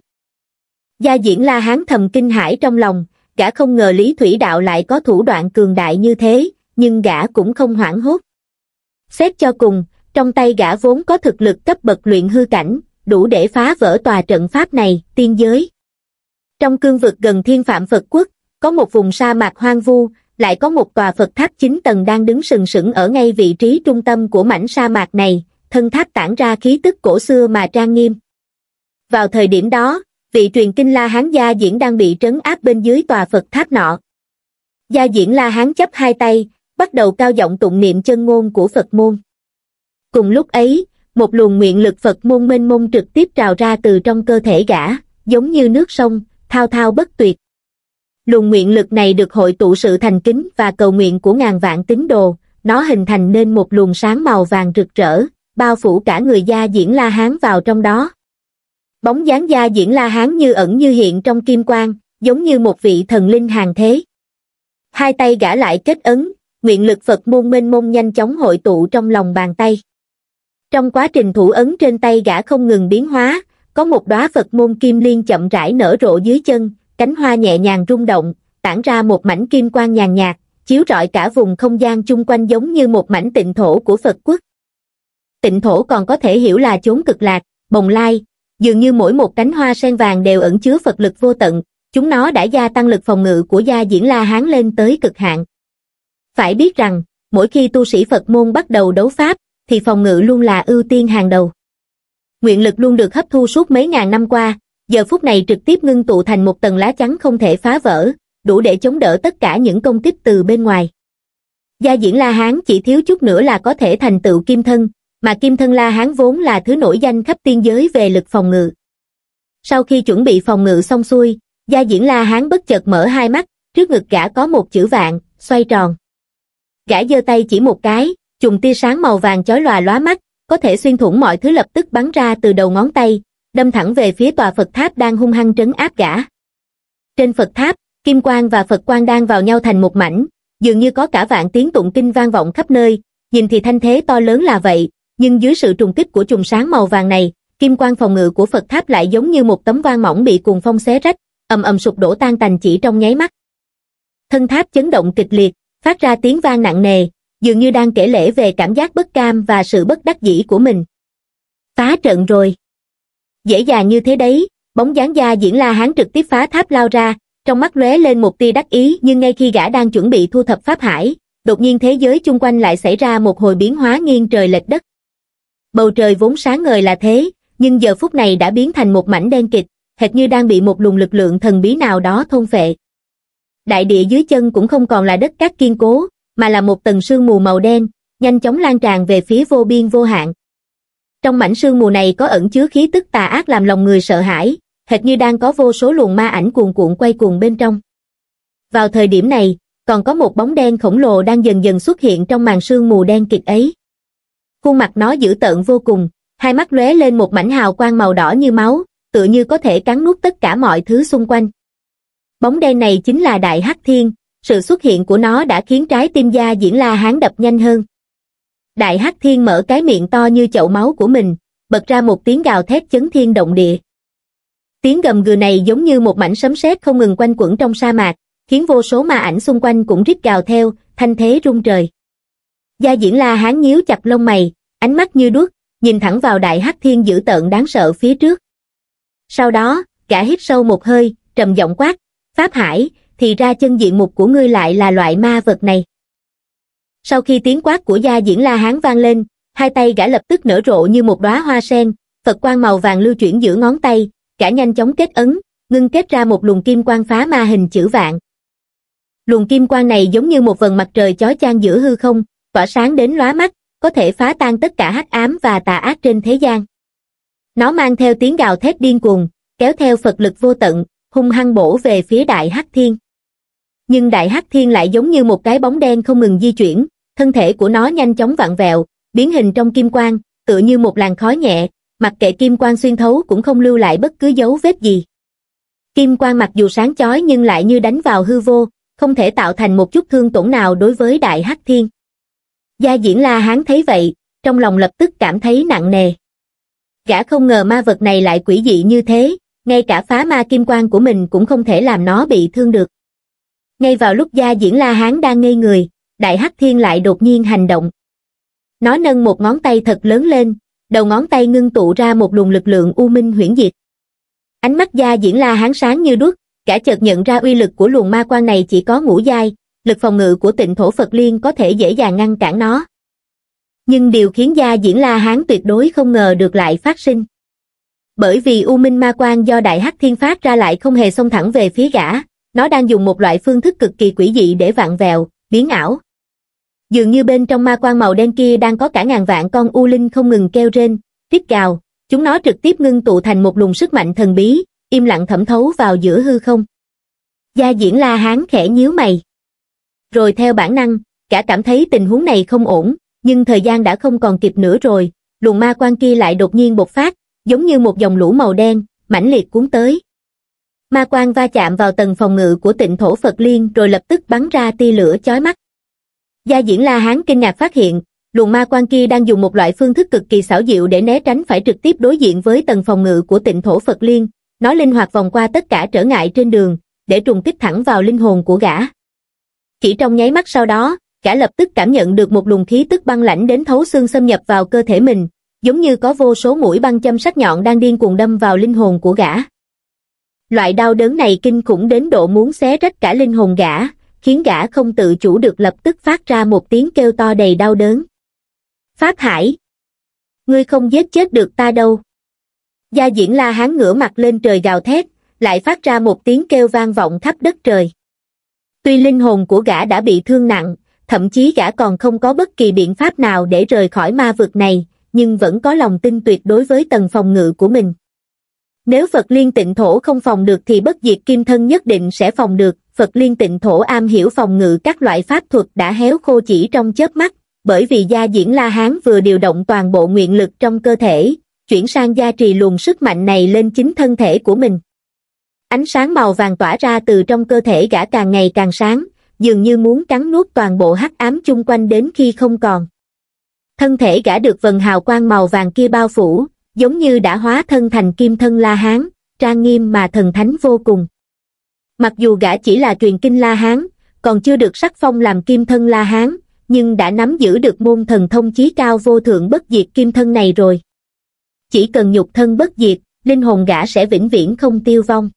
Gia Diễn La Hán thầm kinh hãi trong lòng, gã không ngờ Lý Thủy Đạo lại có thủ đoạn cường đại như thế, nhưng gã cũng không hoảng hốt. Xét cho cùng, trong tay gã vốn có thực lực cấp bậc luyện hư cảnh, đủ để phá vỡ tòa trận pháp này, tiên giới. Trong cương vực gần Thiên Phạm Phật Quốc, có một vùng sa mạc hoang vu, lại có một tòa Phật tháp chín tầng đang đứng sừng sững ở ngay vị trí trung tâm của mảnh sa mạc này, thân tháp tản ra khí tức cổ xưa mà trang nghiêm. Vào thời điểm đó, vị truyền kinh La Hán Gia Diễn đang bị trấn áp bên dưới tòa Phật tháp nọ. Gia Diễn La Hán chắp hai tay, bắt đầu cao giọng tụng niệm chân ngôn của Phật môn. Cùng lúc ấy, một luồng nguyện lực Phật môn mênh mông trực tiếp trào ra từ trong cơ thể gã, giống như nước sông, thao thao bất tuyệt. Luồng nguyện lực này được hội tụ sự thành kính và cầu nguyện của ngàn vạn tín đồ, nó hình thành nên một luồng sáng màu vàng rực rỡ, bao phủ cả người Gia Diễn La Hán vào trong đó. Bóng dáng Gia Diễn La Hán như ẩn như hiện trong kim quang, giống như một vị thần linh hàng thế. Hai tay gã lại kết ấn, nguyện lực Phật môn mênh mông nhanh chóng hội tụ trong lòng bàn tay. Trong quá trình thủ ấn trên tay gã không ngừng biến hóa, có một đóa Phật môn kim liên chậm rãi nở rộ dưới chân, cánh hoa nhẹ nhàng rung động, tản ra một mảnh kim quang nhàn nhạt, chiếu rọi cả vùng không gian chung quanh giống như một mảnh tịnh thổ của Phật quốc. Tịnh thổ còn có thể hiểu là chốn cực lạc, bồng lai, dường như mỗi một cánh hoa sen vàng đều ẩn chứa Phật lực vô tận, chúng nó đã gia tăng lực phòng ngự của Gia Diễn La Hán lên tới cực hạn. Phải biết rằng, mỗi khi tu sĩ Phật môn bắt đầu đấu pháp, thì phòng ngự luôn là ưu tiên hàng đầu. Nguyện lực luôn được hấp thu suốt mấy ngàn năm qua, giờ phút này trực tiếp ngưng tụ thành một tầng lá chắn không thể phá vỡ, đủ để chống đỡ tất cả những công kích từ bên ngoài. Gia Diễn La Hán chỉ thiếu chút nữa là có thể thành tựu kim thân, mà kim thân La Hán vốn là thứ nổi danh khắp tiên giới về lực phòng ngự. Sau khi chuẩn bị phòng ngự xong xuôi, Gia Diễn La Hán bất chợt mở hai mắt, trước ngực gã có một chữ vạn, xoay tròn. Gã giơ tay chỉ một cái, chùm tia sáng màu vàng chói lòa lóa mắt, có thể xuyên thủng mọi thứ lập tức bắn ra từ đầu ngón tay, đâm thẳng về phía tòa Phật tháp đang hung hăng trấn áp gã. Trên Phật tháp, kim quang và Phật quang đang vào nhau thành một mảnh, dường như có cả vạn tiếng tụng kinh vang vọng khắp nơi, nhìn thì thanh thế to lớn là vậy, nhưng dưới sự trùng kích của chùm sáng màu vàng này, kim quang phòng ngự của Phật tháp lại giống như một tấm vang mỏng bị cuồng phong xé rách, ầm ầm sụp đổ tan tành chỉ trong nháy mắt. Thân tháp chấn động kịch liệt, phát ra tiếng vang nặng nề, dường như đang kể lể về cảm giác bất cam và sự bất đắc dĩ của mình. Phá trận rồi. Dễ dàng như thế đấy, bóng dáng Gia Diễn La Hán trực tiếp phá tháp lao ra, trong mắt lóe lên một tia đắc ý, nhưng ngay khi gã đang chuẩn bị thu thập pháp hải, đột nhiên thế giới chung quanh lại xảy ra một hồi biến hóa nghiêng trời lệch đất. Bầu trời vốn sáng ngời là thế, nhưng giờ phút này đã biến thành một mảnh đen kịt, hệt như đang bị một luồng lực lượng thần bí nào đó thôn phệ. Đại địa dưới chân cũng không còn là đất cát kiên cố, mà là một tầng sương mù màu đen, nhanh chóng lan tràn về phía vô biên vô hạn. Trong mảnh sương mù này có ẩn chứa khí tức tà ác làm lòng người sợ hãi, hệt như đang có vô số luồng ma ảnh cuồn cuộn quay cuồng bên trong. Vào thời điểm này, còn có một bóng đen khổng lồ đang dần dần xuất hiện trong màn sương mù đen kịt ấy. Khuôn mặt nó dữ tợn vô cùng, hai mắt lóe lên một mảnh hào quang màu đỏ như máu, tựa như có thể cắn nuốt tất cả mọi thứ xung quanh. Bóng đen này chính là Đại Hắc Thiên, sự xuất hiện của nó đã khiến trái tim Gia Diễn La Hán đập nhanh hơn. Đại Hắc Thiên mở cái miệng to như chậu máu của mình, bật ra một tiếng gào thét chấn thiên động địa. Tiếng gầm gừ này giống như một mảnh sấm sét không ngừng quanh quẩn trong sa mạc, khiến vô số ma ảnh xung quanh cũng rít gào theo, thanh thế rung trời. Gia Diễn La Hán nhíu chặt lông mày, ánh mắt như đuốc, nhìn thẳng vào Đại Hắc Thiên dữ tợn đáng sợ phía trước. Sau đó, gã hít sâu một hơi, trầm giọng quát, Pháp Hải, thì ra chân diện mục của ngươi lại là loại ma vật này. Sau khi tiếng quát của Gia Diễn La Hán vang lên, hai tay gã lập tức nở rộ như một đóa hoa sen, Phật quang màu vàng lưu chuyển giữa ngón tay, gã nhanh chóng kết ấn, ngưng kết ra một luồng kim quang phá ma hình chữ vạn. Luồng kim quang này giống như một vầng mặt trời chói chang giữa hư không, tỏa sáng đến lóa mắt, có thể phá tan tất cả hắc ám và tà ác trên thế gian. Nó mang theo tiếng gào thét điên cuồng, kéo theo Phật lực vô tận, hung hăng bổ về phía Đại Hắc Thiên. Nhưng Đại Hắc Thiên lại giống như một cái bóng đen không ngừng di chuyển, thân thể của nó nhanh chóng vặn vẹo, biến hình trong kim quang, tựa như một làn khói nhẹ, mặc kệ kim quang xuyên thấu cũng không lưu lại bất cứ dấu vết gì. Kim quang mặc dù sáng chói nhưng lại như đánh vào hư vô, không thể tạo thành một chút thương tổn nào đối với Đại Hắc Thiên. Gia Diễn La Hán thấy vậy, trong lòng lập tức cảm thấy nặng nề. Gã không ngờ ma vật này lại quỷ dị như thế, ngay cả phá ma kim quang của mình cũng không thể làm nó bị thương được. Ngay vào lúc Gia Diễn La Hán đang ngây người, Đại Hắc Thiên lại đột nhiên hành động. Nó nâng một ngón tay thật lớn lên, đầu ngón tay ngưng tụ ra một luồng lực lượng u minh huyễn diệt. Ánh mắt Gia Diễn La Hán sáng như đuốc, gã chợt nhận ra uy lực của luồng ma quang này chỉ có ngũ giai, lực phòng ngự của Tịnh Thổ Phật Liên có thể dễ dàng ngăn cản nó. Nhưng điều khiến Gia Diễn La Hán tuyệt đối không ngờ được lại phát sinh. Bởi vì u minh ma quang do Đại Hắc Thiên phát ra lại không hề xông thẳng về phía gã, nó đang dùng một loại phương thức cực kỳ quỷ dị để vặn vẹo, biến ảo. Dường như bên trong ma quang màu đen kia đang có cả ngàn vạn con u linh không ngừng kêu rên, rít gào, chúng nó trực tiếp ngưng tụ thành một luồng sức mạnh thần bí, im lặng thẩm thấu vào giữa hư không. Gia Diễn La Hán khẽ nhíu mày. Rồi theo bản năng, gã cảm thấy tình huống này không ổn, nhưng thời gian đã không còn kịp nữa rồi, luồng ma quang kia lại đột nhiên bộc phát, giống như một dòng lũ màu đen, mãnh liệt cuốn tới. Ma quang va chạm vào tầng phòng ngự của Tịnh Thổ Phật Liên rồi lập tức bắn ra tia lửa chói mắt. Gia Diễn La Hán kinh ngạc phát hiện, luồng ma quang kia đang dùng một loại phương thức cực kỳ xảo diệu để né tránh phải trực tiếp đối diện với tầng phòng ngự của Tịnh Thổ Phật Liên, nó linh hoạt vòng qua tất cả trở ngại trên đường, để trùng kích thẳng vào linh hồn của gã. Chỉ trong nháy mắt sau đó, gã lập tức cảm nhận được một luồng khí tức băng lãnh đến thấu xương xâm nhập vào cơ thể mình, giống như có vô số mũi băng châm sắc nhọn đang điên cuồng đâm vào linh hồn của gã. Loại đau đớn này kinh khủng đến độ muốn xé rách cả linh hồn gã, khiến gã không tự chủ được lập tức phát ra một tiếng kêu to đầy đau đớn. Pháp Hải! Ngươi không giết chết được ta đâu. Gia Diễn La Hán ngửa mặt lên trời gào thét, lại phát ra một tiếng kêu vang vọng khắp đất trời. Tuy linh hồn của gã đã bị thương nặng, thậm chí gã còn không có bất kỳ biện pháp nào để rời khỏi ma vực này, nhưng vẫn có lòng tin tuyệt đối với tầng phòng ngự của mình. Nếu Phật Liên Tịnh Thổ không phòng được thì bất diệt kim thân nhất định sẽ phòng được. Phật Liên Tịnh Thổ am hiểu phòng ngự các loại pháp thuật đã héo khô chỉ trong chớp mắt, bởi vì Gia Diễn La Hán vừa điều động toàn bộ nguyện lực trong cơ thể, chuyển sang gia trì luồng sức mạnh này lên chính thân thể của mình. Ánh sáng màu vàng tỏa ra từ trong cơ thể gã càng ngày càng sáng, dường như muốn cắn nuốt toàn bộ hắc ám chung quanh đến khi không còn. Thân thể gã được vầng hào quang màu vàng kia bao phủ, giống như đã hóa thân thành Kim Thân La Hán, trang nghiêm mà thần thánh vô cùng. Mặc dù gã chỉ là truyền kinh La Hán, còn chưa được sắc phong làm Kim Thân La Hán, nhưng đã nắm giữ được môn thần thông chí cao vô thượng bất diệt kim thân này rồi. Chỉ cần nhục thân bất diệt, linh hồn gã sẽ vĩnh viễn không tiêu vong.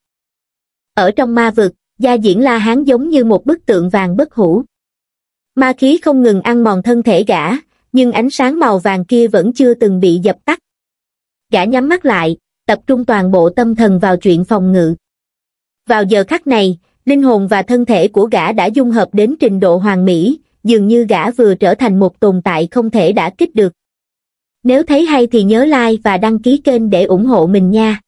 Ở trong ma vực, Gia Diễn La Hán giống như một bức tượng vàng bất hủ. Ma khí không ngừng ăn mòn thân thể gã, nhưng ánh sáng màu vàng kia vẫn chưa từng bị dập tắt. Gã nhắm mắt lại, tập trung toàn bộ tâm thần vào chuyện phòng ngự. Vào giờ khắc này, linh hồn và thân thể của gã đã dung hợp đến trình độ hoàn mỹ, dường như gã vừa trở thành một tồn tại không thể đả kích được. Nếu thấy hay thì nhớ like và đăng ký kênh để ủng hộ mình nha.